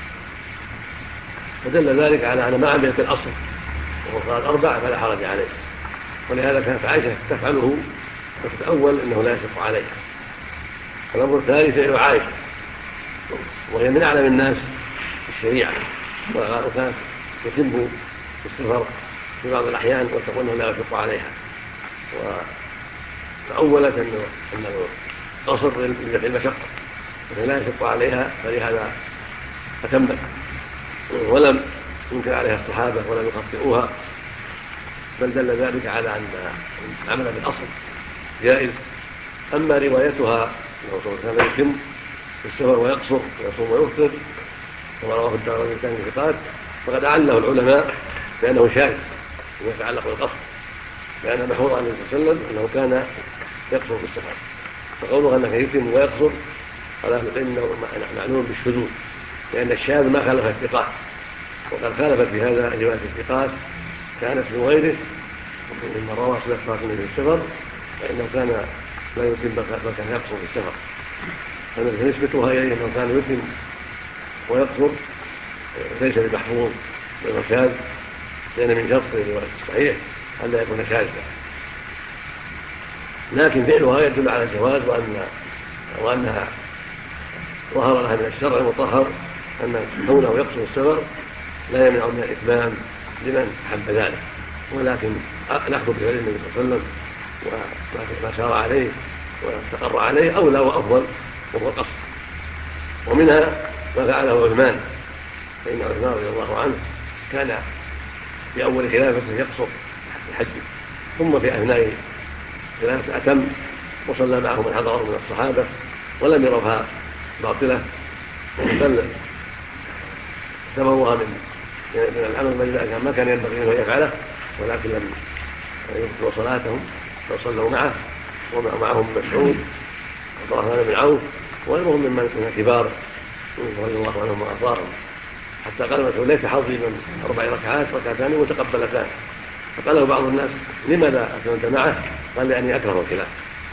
فدل ذلك على أن ما عملت الأصل وهو قال 4 فلا حرج عليه، ولهذا كانت عائشة تفعله وتتأول أنه لا يشق عليها. الأمر الثاني فعل عائشة، وهي من أعلم الناس في الشريعة، وكانت تتم السفر في بعض الأحيان وتقول أنه لا يشق عليها، وتأولت أن القصر لدفع المشقة وهي لا يشق عليها، فلهذا أتمت ولم ينكر عليها الصحابة ولم يخطئوها، بل دل ذلك على أن العمل بالأصل جائز. أما روايتها أنه صلى الله عليه وسلم يتم في السفر ويقصر ويصوم ويفطر كما رواه الدارمي في الثقات، فقد أعله العلماء بأنه شاذ فيما يتعلق بالقصر، لأن محفوظ عن النبي صلى الله عليه وسلم أنه كان يقصر في السفر، فقوله أنه يتم ويقصر قال أهل العلم أنه معلوم بالشذوذ، لأن الشاذ ما خالف الثقات، وقد خالفت في هذا رواية الثقات كانت من غيره مما روى صلى النبي في السفر فإنه كان لا يتم بل كان يقصر في السفر، فالذي نسبتها إليه أنه كان يتم ويقصر ليس بمحفوظ ولا شاذ، لأن من شرط الرواية الصحيح ألا يكون شاذا، لكن فعلها يدل على الجواز وأنها ظهر لها من الشرع المطهر أن كونه يقصر السفر لا يمنع من الإتمام لمن أحب ذلك، ولكن نأخذ بفعل النبي صلى الله عليه وسلم وما سار عليه واستقر عليه أولى وأفضل وهو القصر. ومنها ما فعله عثمان، فإن عثمان رضي الله عنه كان في أول خلافته يقصر الحج، ثم في أثناء خلافته أتم وصلى معه من حضره من الصحابة ولم يروها باطلة، بل اعتبروها من العمل الذي ما كان ينبغي أن يفعله، ولكن لم يبطلوا صلاتهم فصلوا معه ومعهم مسعود عبد الرحمن بن عوف وغيرهم من الكبار رضي الله عنهم وارضاهم، حتى قال مسعود: ليس حظي من 4 ركعات ركعتان متقبلتان. فقال له بعض الناس: لماذا أتممت معه؟ قال: لأني أكره الخلاف.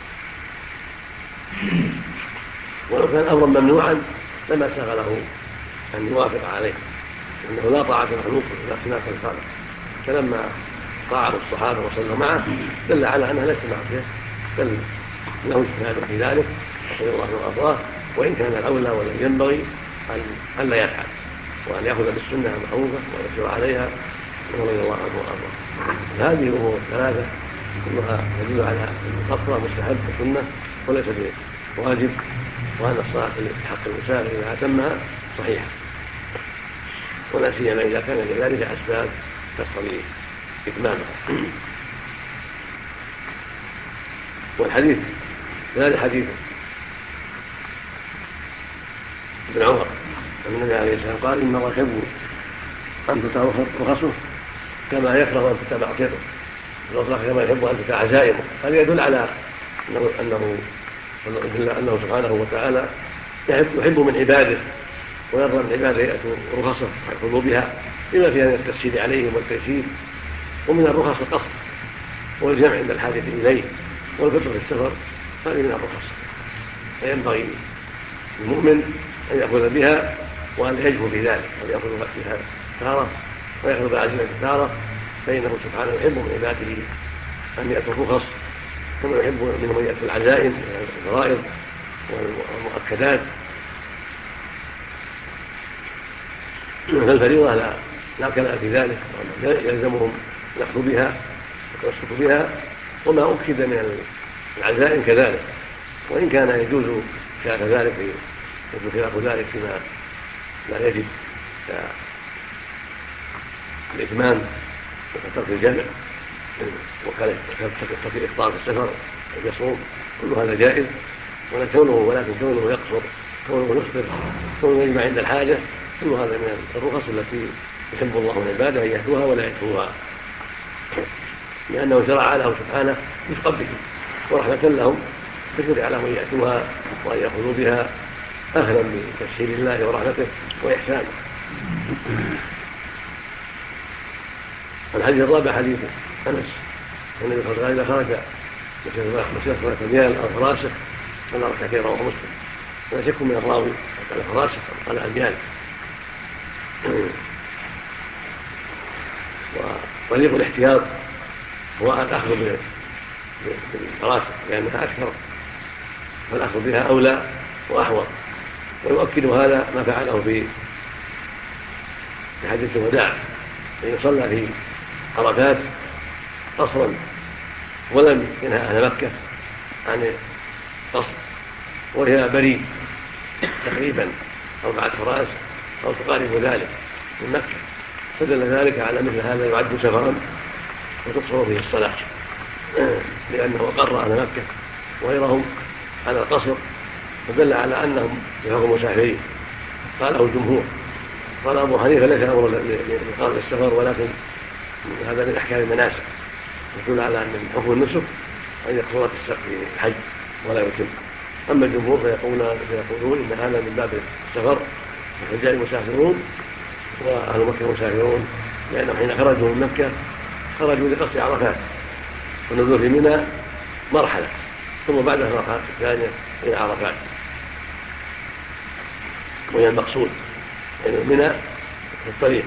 ولو كان أمرا ممنوعا لما سغله أن يوافق عليه، إنه لا طاعة مخلوق إلا خلاف الخالق، فلما طاعه الصحابة وصلوا معه دل على أنها ليست معصية، بل له اجتهاد في ذلك رضي الله عنه وأرضاه، وإن كان الأولى والذي ينبغي أن لا يفعل وأن يأخذ بالسنة المعروفة ويسير عليها رضي الله عنه وأرضاه. هذه الأمور الثلاثة كلها تدل على أن القصر مستحب وسنة وليس بواجب، وأن الصلاة في حق المسافر إذا أتمها صحيحة، ولا سيما إذا كان لذلك أسباب تقتضي إتمامها. والحديث ذلك حديث ابن عمر أن النبي عليه السلام قال: إن الله يحب أن تتى رخصه كما يكره أن تتى معصيته، كما يحب أن تتى عزائمه. هذا يدل على أنه سبحانه وتعالى يحب من عباده ويرضى من عباده يأتوا رخصه ويأخذوا بها بما فيها من التسهيل عليهم والتيسير، ومن الرخص القصر والجمع عند الحاجة إليه والفطر في السفر، هذه من الرخص، فينبغي المؤمن أن يأخذ بها وأن يجهو في ذلك، أن يأخذ بها تارة ويأخذ بعزيمة تارة، فإنه سبحانه يحب من عباده أن يأتوا الرخص كما يحب منهم أن يأتوا العزائم الفرائض والمؤكدات. فالفريضة لا كلام في ذلك، يلزمهم الأخذ بها والتمسك بها، وما أكد من العزائم كذلك، وإن كان يجوز خلاف ذلك فيما لا يجب كالإتمام وترك الجمع وكالإفطار في السفر يصوم، كل هذا جائز، ولكن كونه يقصر، كونه يفطر، كونه يجمع عند الحاجة، كل هذا من الرخص التي يحب الله من عباده أن يأتوها ولا يأتوها، لأنه شرع له سبحانه رفقا بهم ورحمة لهم، فشرع لهم أن يأتوها وأن يأخذوا بها أهلا بتسهيل الله ورحمته وإحسانه. الحديث الرابع حديث أنس النبي صلى الله عليه وسلم خرج مسيرة أميال أو فراسخ صلى ركعتين، رواه مسلم، ولا شك من الراوي قال فراسخ قال أميال. وطريق الاحتياط هو الأخذ بالفراسخ لأنها أكثر، فالأخذ بها أولى وأحوط، ويؤكد هذا ما فعله في حديث الوداع، فإن صلى في عرفات قصرا ولم ينهى أهل مكة عن القصر، وهي بريد تقريبا 4 فراس أو تقارب ذلك من مكة، فدل ذلك على مثل هذا يعد سفرا وتقصر فيه الصلاة، لأنه أقر أهل مكة وغيرهم على القصر، فدل على أنهم بحكم مسافرين. قاله الجمهور، قال أبو حنيفة ليس أمر لإقامة السفر، ولكن هذا من أحكام المناسك، يدل على أن من حكم النسك أن يقصر في الحج ولا يتم. أما الجمهور فيقولون إن هذا من باب السفر، الحجاج مسافرون وأهل مكة مسافرون، لأنهم حين خرجوا من مكة خرجوا لقصد عرفات، ونزلوا في منى مرحلة، ثم بعدها المرحلة الثانية إلى عرفات، وهي المقصود يعني منى في الطريق.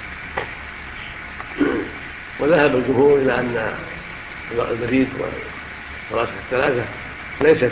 وذهب الجمهور إلى أن البريد والفراسخ الثلاثة ليست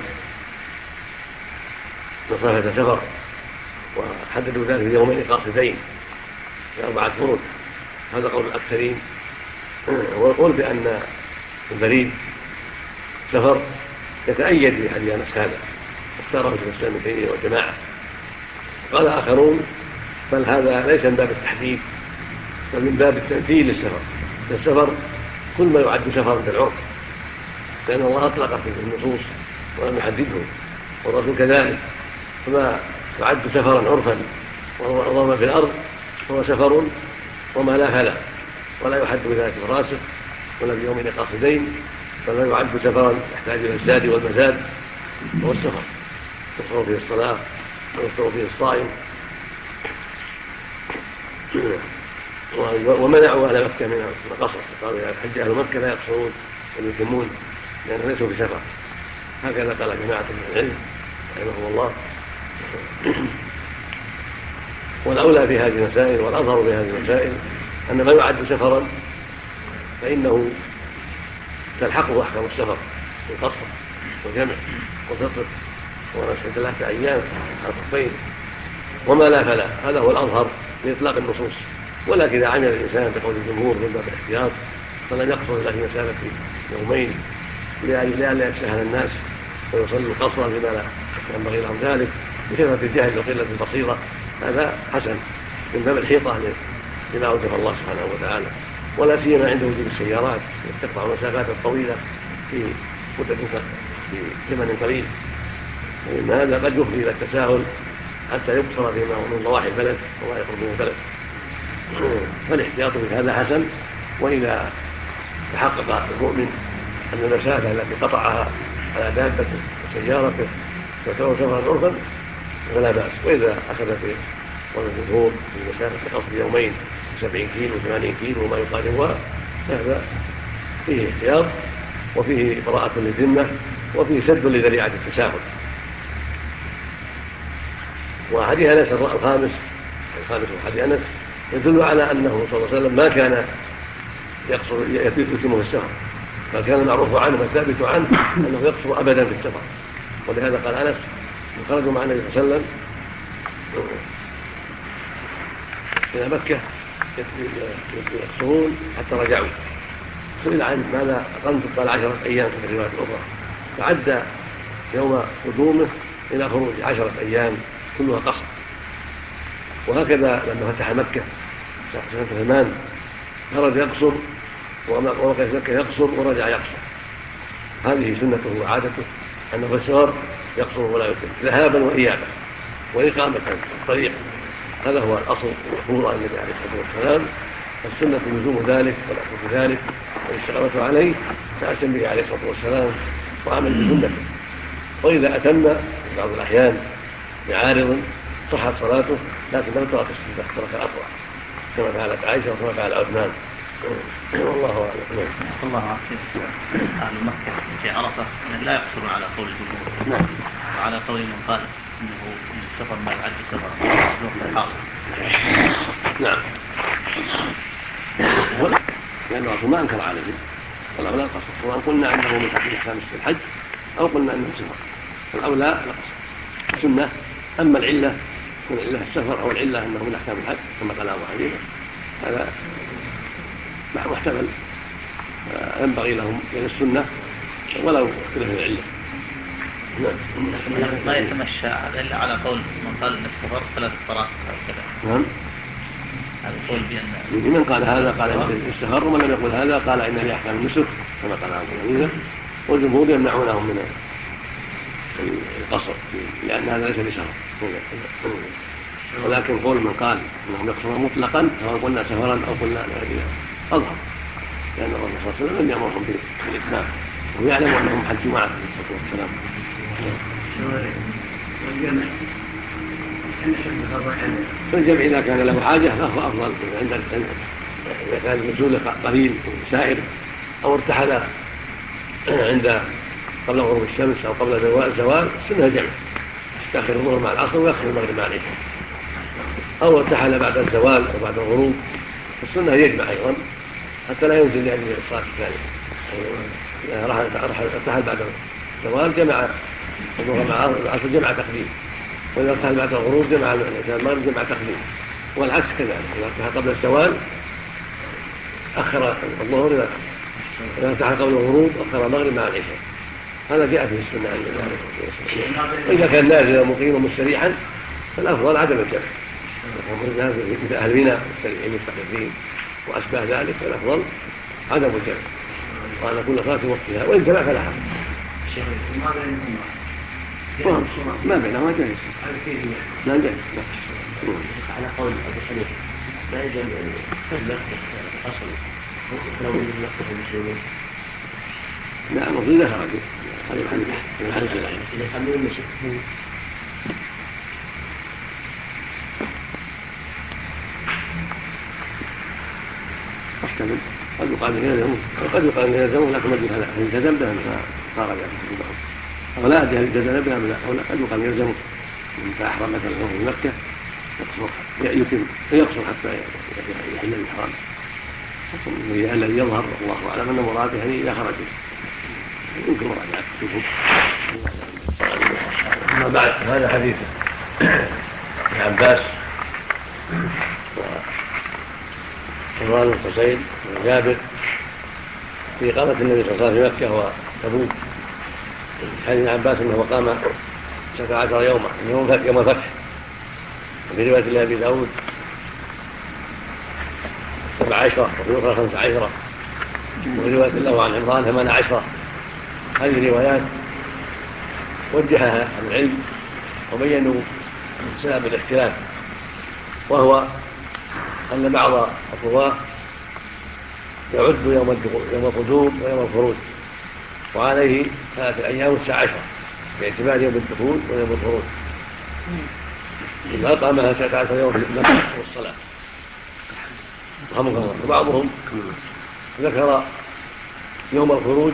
مسافة سفر، وحددوا ذلك بيومين قاصدين ب4 فروض، هذا قول الأكثرين. والقول بأن البريد سفر يتأيد بحديث أنس هذا، اختاره شيخ الإسلام ابن تيمية والجماعة. قال آخرون بل هذا ليس من باب التحديد، بل من باب التمثيل للسفر، السفر كل ما يعد سفرا بالعرف، لأن الله أطلق في النصوص ولم يحدده، والرسول كذلك، فما يعد سفرا عرفا وضرب في الأرض هو سفر وما لا فلا، ولا يحد بذلك الراسخ ولا بيومين قاصدين، بل لا يعد سفرا يحتاج إلى الزاد والمزاد، هو السفر يقصر فيه الصلاة ويقصر فيه الصائم. ومنعوا أهل مكة من القصر، قالوا يا حج أهل مكة لا يقصرون بل يتمون لأنهم ليسوا بسفر، هكذا قال جماعة من العلم رحمهم الله. والأولى في هذه المسائل والأظهر في هذه المسائل أن ما يعد سفرا فإنه تلحقه أحكام السفر في القصر والجمع والفطر ونسخ 3 أيام على الخفين، وما لا فلا، هذا هو الأظهر لإطلاق النصوص. ولكن إذا عمل الإنسان بقول الجمهور من باب الاحتياط فلن يقصر إلا في مسافة يومين لئلا يتساهل الناس ويصلوا القصر لما لا ينبغي لهم ذلك بكثرة الجهل وقلة البصيرة، هذا حسن من باب الحيطة لما أوجب الله سبحانه وتعالى، ولا سيما عند وجود السيارات تقطع مسافات طويلة في زمن قليل، فإن هذا قد يفضي إلى التساهل حتى يقصر فيما هو من ضواحي البلد وما يقرب من البلد. فالاحتياط في هذا حسن، وإذا تحقق المؤمن أن المسافة التي قطعها على دابته وسيارته تعتبر سفرا عرفا فلا بأس. وإذا أخذ في قول الجمهور في مسافة قصر يومين 70 كيلو 80 كيلو وما يقاربها، هذا فيه احتياط وفيه براءة للذمة وفيه سد لذريعة التساهل. وحديث أنس الخامس حديث أنس يدل على أنه صلى الله عليه وسلم ما كان يتمه السفر، فكان المعروف عنه والثابت عنه أنه يقصر أبدا في السفر. ولهذا قال أنس خرجوا مع النبي صلى الله عليه وسلم إلى مكة يقصرون حتى رجعوا. سئل عن ماذا أقمت؟ قال 10 أيام في الرواية الأخرى، فعد يوم قدومه إلى خروج 10 أيام كلها قصر. وهكذا لما فتح مكة سنة 8 خرج يقصر ووقف في مكة يقصر ورجع يقصر. هذه سنته وعادته أنه في السفر يقصر ولا يتم ذهابا وإيابا وإقامة الطريق. هذا هو الأصل المحفوظ عن النبي عليه الصلاة والسلام، السنة لزوم ذلك والأصل في ذلك والاستقامة عليه تأتم به عليه الصلاة والسلام وعمل بسنته. وإذا أتم بعض الأحيان بعارض صحت صلاته، لكن لم ترك السنة، ترك الأفضل كما فعلت عائشة وكما فعل عثمان. والله أعلم. الله عافيك. أهل مكة في عرفة لا يقصرون على قول الجمهور. نعم. وعلى قول من قال إنه السفر ما يعد السفر الوقت الحاضر. نعم. لأن الرسول ما أنكر عليه والأولى القصر، سواء قلنا أنه من أحكام الحج أو قلنا أنه السفر، فالأولى القصر السنة. أما العلة من علة السفر أو العلة أنه من أحكام الحج كما قال أبو حنيفة هذا محتمل، ينبغي لهم بين السنة ولو اختلف العلة. ما يتمشى إلا على قول من قال أن السفر 3 فرات كذا. نعم. هذا القول بأن من قال هذا قال إن السفر، ومن لم يقول هذا قال إن لأحكام النسك كما قال أبو حنيفة، والجمهور يمنعونهم من القصر لأن هذا ليس بسفر. ولكن قول من قال انهم يقصرون مطلقا سواء قلنا سفرا او قلنا غير اظهر، لان الرسول صلى الله عليه وسلم لم يامرهم بالاتمام وهو يعلم انهم حجوا معه عليه الصلاه والسلام. فالجمع اذا كان له حاجه فهو افضل. اذا كان النزول قليل سائر او ارتحل عند قبل غروب الشمس او قبل الزوال السنه جمع، يأخر الظهر مع العصر ويأخر المغرب مع العشاء، أو ارتحل بعد الزوال أو بعد الغروب السنة يجمع أيضا حتى لا ينزل لأجل الصلاة الثانية. ارتحل بعد الزوال جمع الظهر مع العصر جمع تقديم، وإذا ارتحل بعد الغروب جمع المغرب جمع تقديم، والعكس كذلك. إذا ارتحل قبل الزوال أخر الظهر، إذا ارتحل قبل الغروب أخر المغرب مع العشاء. هذا جاء في السنة عن ذلك. وإذا كان نازلا مقيما مستريحا فالأفضل عدم الجمع، مثل أهل منى المستقيمين وأشباه ذلك، فالأفضل عدم الجمع وأن كل صلاة في وقتها، وإن جمع فلا حرج. ما بينهما جائز. لا جائز. على قول أبو حنيفة لا يجب أصل لو يلقف المسلمين. لا المفروض إذا خرجوا هذا الحديث إذا خلوا المسلمين محتمل، قد يقال إن يلزمون وقد يقال إن يلزمون، لكن من التزم بها فخرج بعضهم ولا أدري هل التزم بها من لا، قد يقال إن يلزمون من فأحرم مثلا في مكة يقصر حتى يحل الإحرام. الذي يظهر الله أعلم أن مراده يعني إذا خرجوا يمكن مراجعة كتبهم. أما بعد هذا حديث ابن عباس وعمران بن حسين وجابر في إقامة النبي صلى الله عليه وسلم في مكة وتبوك. حديث ابن عباس أنه قام 19 يوما يوم الفتح، وفي رواية لأبي داود 17 وفي أخرى 15 وفي رواية له عن عمران 18. هذه روايات وجهها أهل العلم وبينوا سبب الاختلاف، وهو أن بعض الرواة يعد يوم القدوم ويوم الخروج، وعليه 3 أيام 19 باعتبار يوم الدخول ويوم الخروج، إذا أقامها 19 يوم في المسجد والصلاة. وبعضهم ذكر يوم الخروج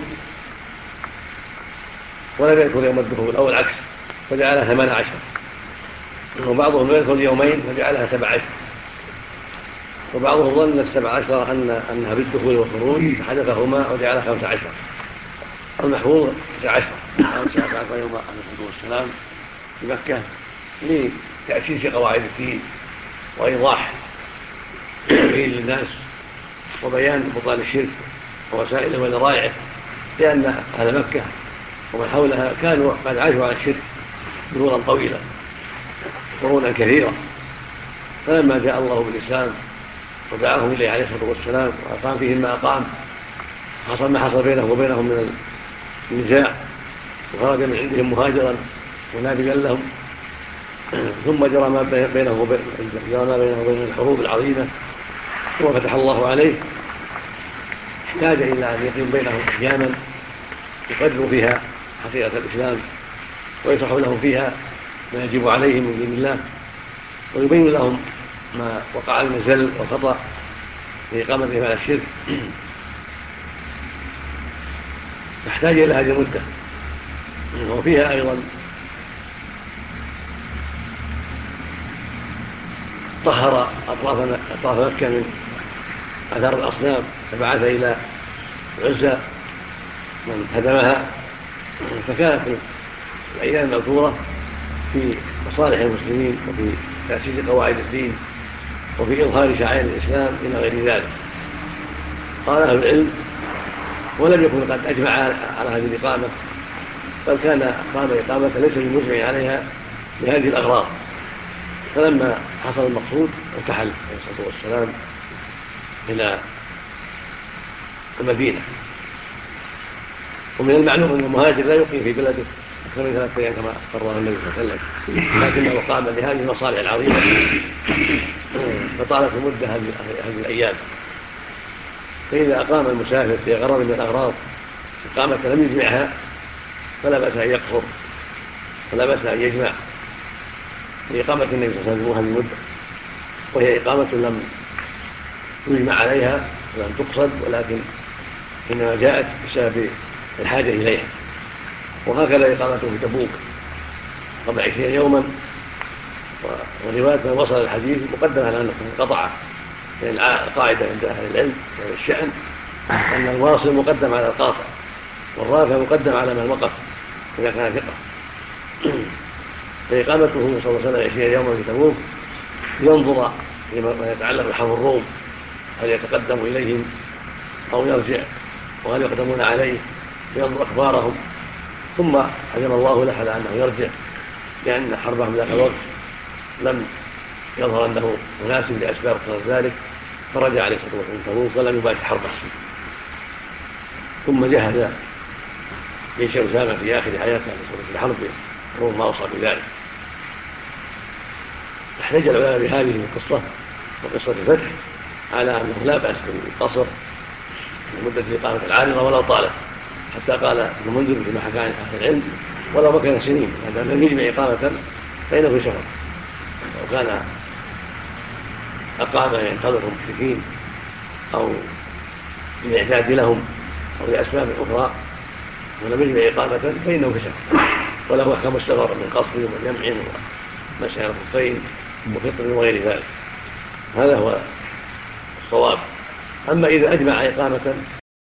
ولم يذكر يوم الدخول أو العكس فجعلها 18، وبعضهم يذكر يومين فجعلها 17. وبعضهم ظن 17 أنها بالدخول والخروج فحذفهما وجعل 15. المحفوظ 19 يوم عليه السلام في مكة لتأسيس قواعد الدين وإيضاح فيه للناس وبيان بطلان الشرك ووسائله وذرائعه، لأن أهل مكة ومن حولها كانوا قد عاشوا على الشرك دهورا طويلة قرونا كثيرة، فلما جاء الله بالإسلام ودعاهم إليه عليه الصلاة والسلام وأقام فيهم ما أقام حصل ما حصل بينه وبينهم من النزاع، وخرج من عندهم مهاجرا ونابيا لهم، ثم جرى ما بينه وبين الحروب العظيمة، ثم فتح الله عليه، احتاج إلى أن يقيم بينهم أحيانا يقرروا فيها حقيقة الإسلام ويشرح لهم فيها ما يجب عليهم من دين الله، ويبين لهم ما وقع من الزل والخطأ في إقامتهم على الشرك، تحتاج إلى هذه المدة. وفيها أيضا طهر أطراف مكة من أثار الأصنام، فبعث إلى عزى من هدمها، فكانت الأيام المذكورة في مصالح المسلمين وفي تأسيس قواعد الدين وفي إظهار شعائر الإسلام إلى غير ذلك. قال أهل العلم ولم يكن قد أجمع على هذه الإقامة، بل كان قام إقامة ليس بمجمع عليها بهذه الأغراض، فلما حصل المقصود ارتحل عليه الصلاة والسلام إلى المدينة. ومن المعلوم أن المهاجر لا يقيم في بلده أكثر من 3 أيام كما قرر النبي صلى الله عليه وسلم، لكنه قام لهذه المصالح العظيمة فطالت المدة هذه الأيام. فإذا أقام المسافر في غرض من الأغراض إقامة لم يجمعها فلا بأس أن يقصر ولا بأس أن يجمع لإقامة النبي صلى الله عليه وسلم هذه المدة، وهي إقامة لم يجمع عليها ولم تقصد، ولكن إنما جاءت بسبب الحاجة إليها. وهكذا إقامته في تبوك قبل 20 يوما، ورواية من وصل الحديث مقدم على أنه انقطع، لأن القاعدة عند أهل العلم والشأن أن الواصل مقدم على القاطع، والرافع مقدم على من وقف إذا كان ثقة. فإقامته صلى الله عليه وسلم 20 يوما في تبوك ينظر فيما يتعلق بحرب الروم، هل يتقدم إليهم أو يرجع، وهل يقدمون عليه، ينظر أخبارهم، ثم أذن الله له على أنه يرجع، لأن حربهم ذاك الوقت لم يظهر أنه مناسب لأسباب ذلك، فرجع عليه الصلاة والسلام من تبوك ولم يباشر حربه. ثم جهز جيش أسامة في آخر حياته في الحرب الروم ما وصل بذلك. احتج العلماء بهذه القصة وقصة الفتح على أنه لا بأس بالقصر لمدة الإقامة العارضة ولو طالت، حتى قال ابن المنذر فيما حكى عن أهل العلم ولو مكن سنين، هذا لم يجمع إقامة فإنه في سفر، لو كان أقام ينتظر المشركين أو للإعداد لهم أو لأسباب أخرى ولم يجمع إقامة فإنه في سفر، وله أحكام السفر من قصر وجمع ومسح الخفين وفطر وغير ذلك. هذا هو الصواب. أما إذا أجمع إقامة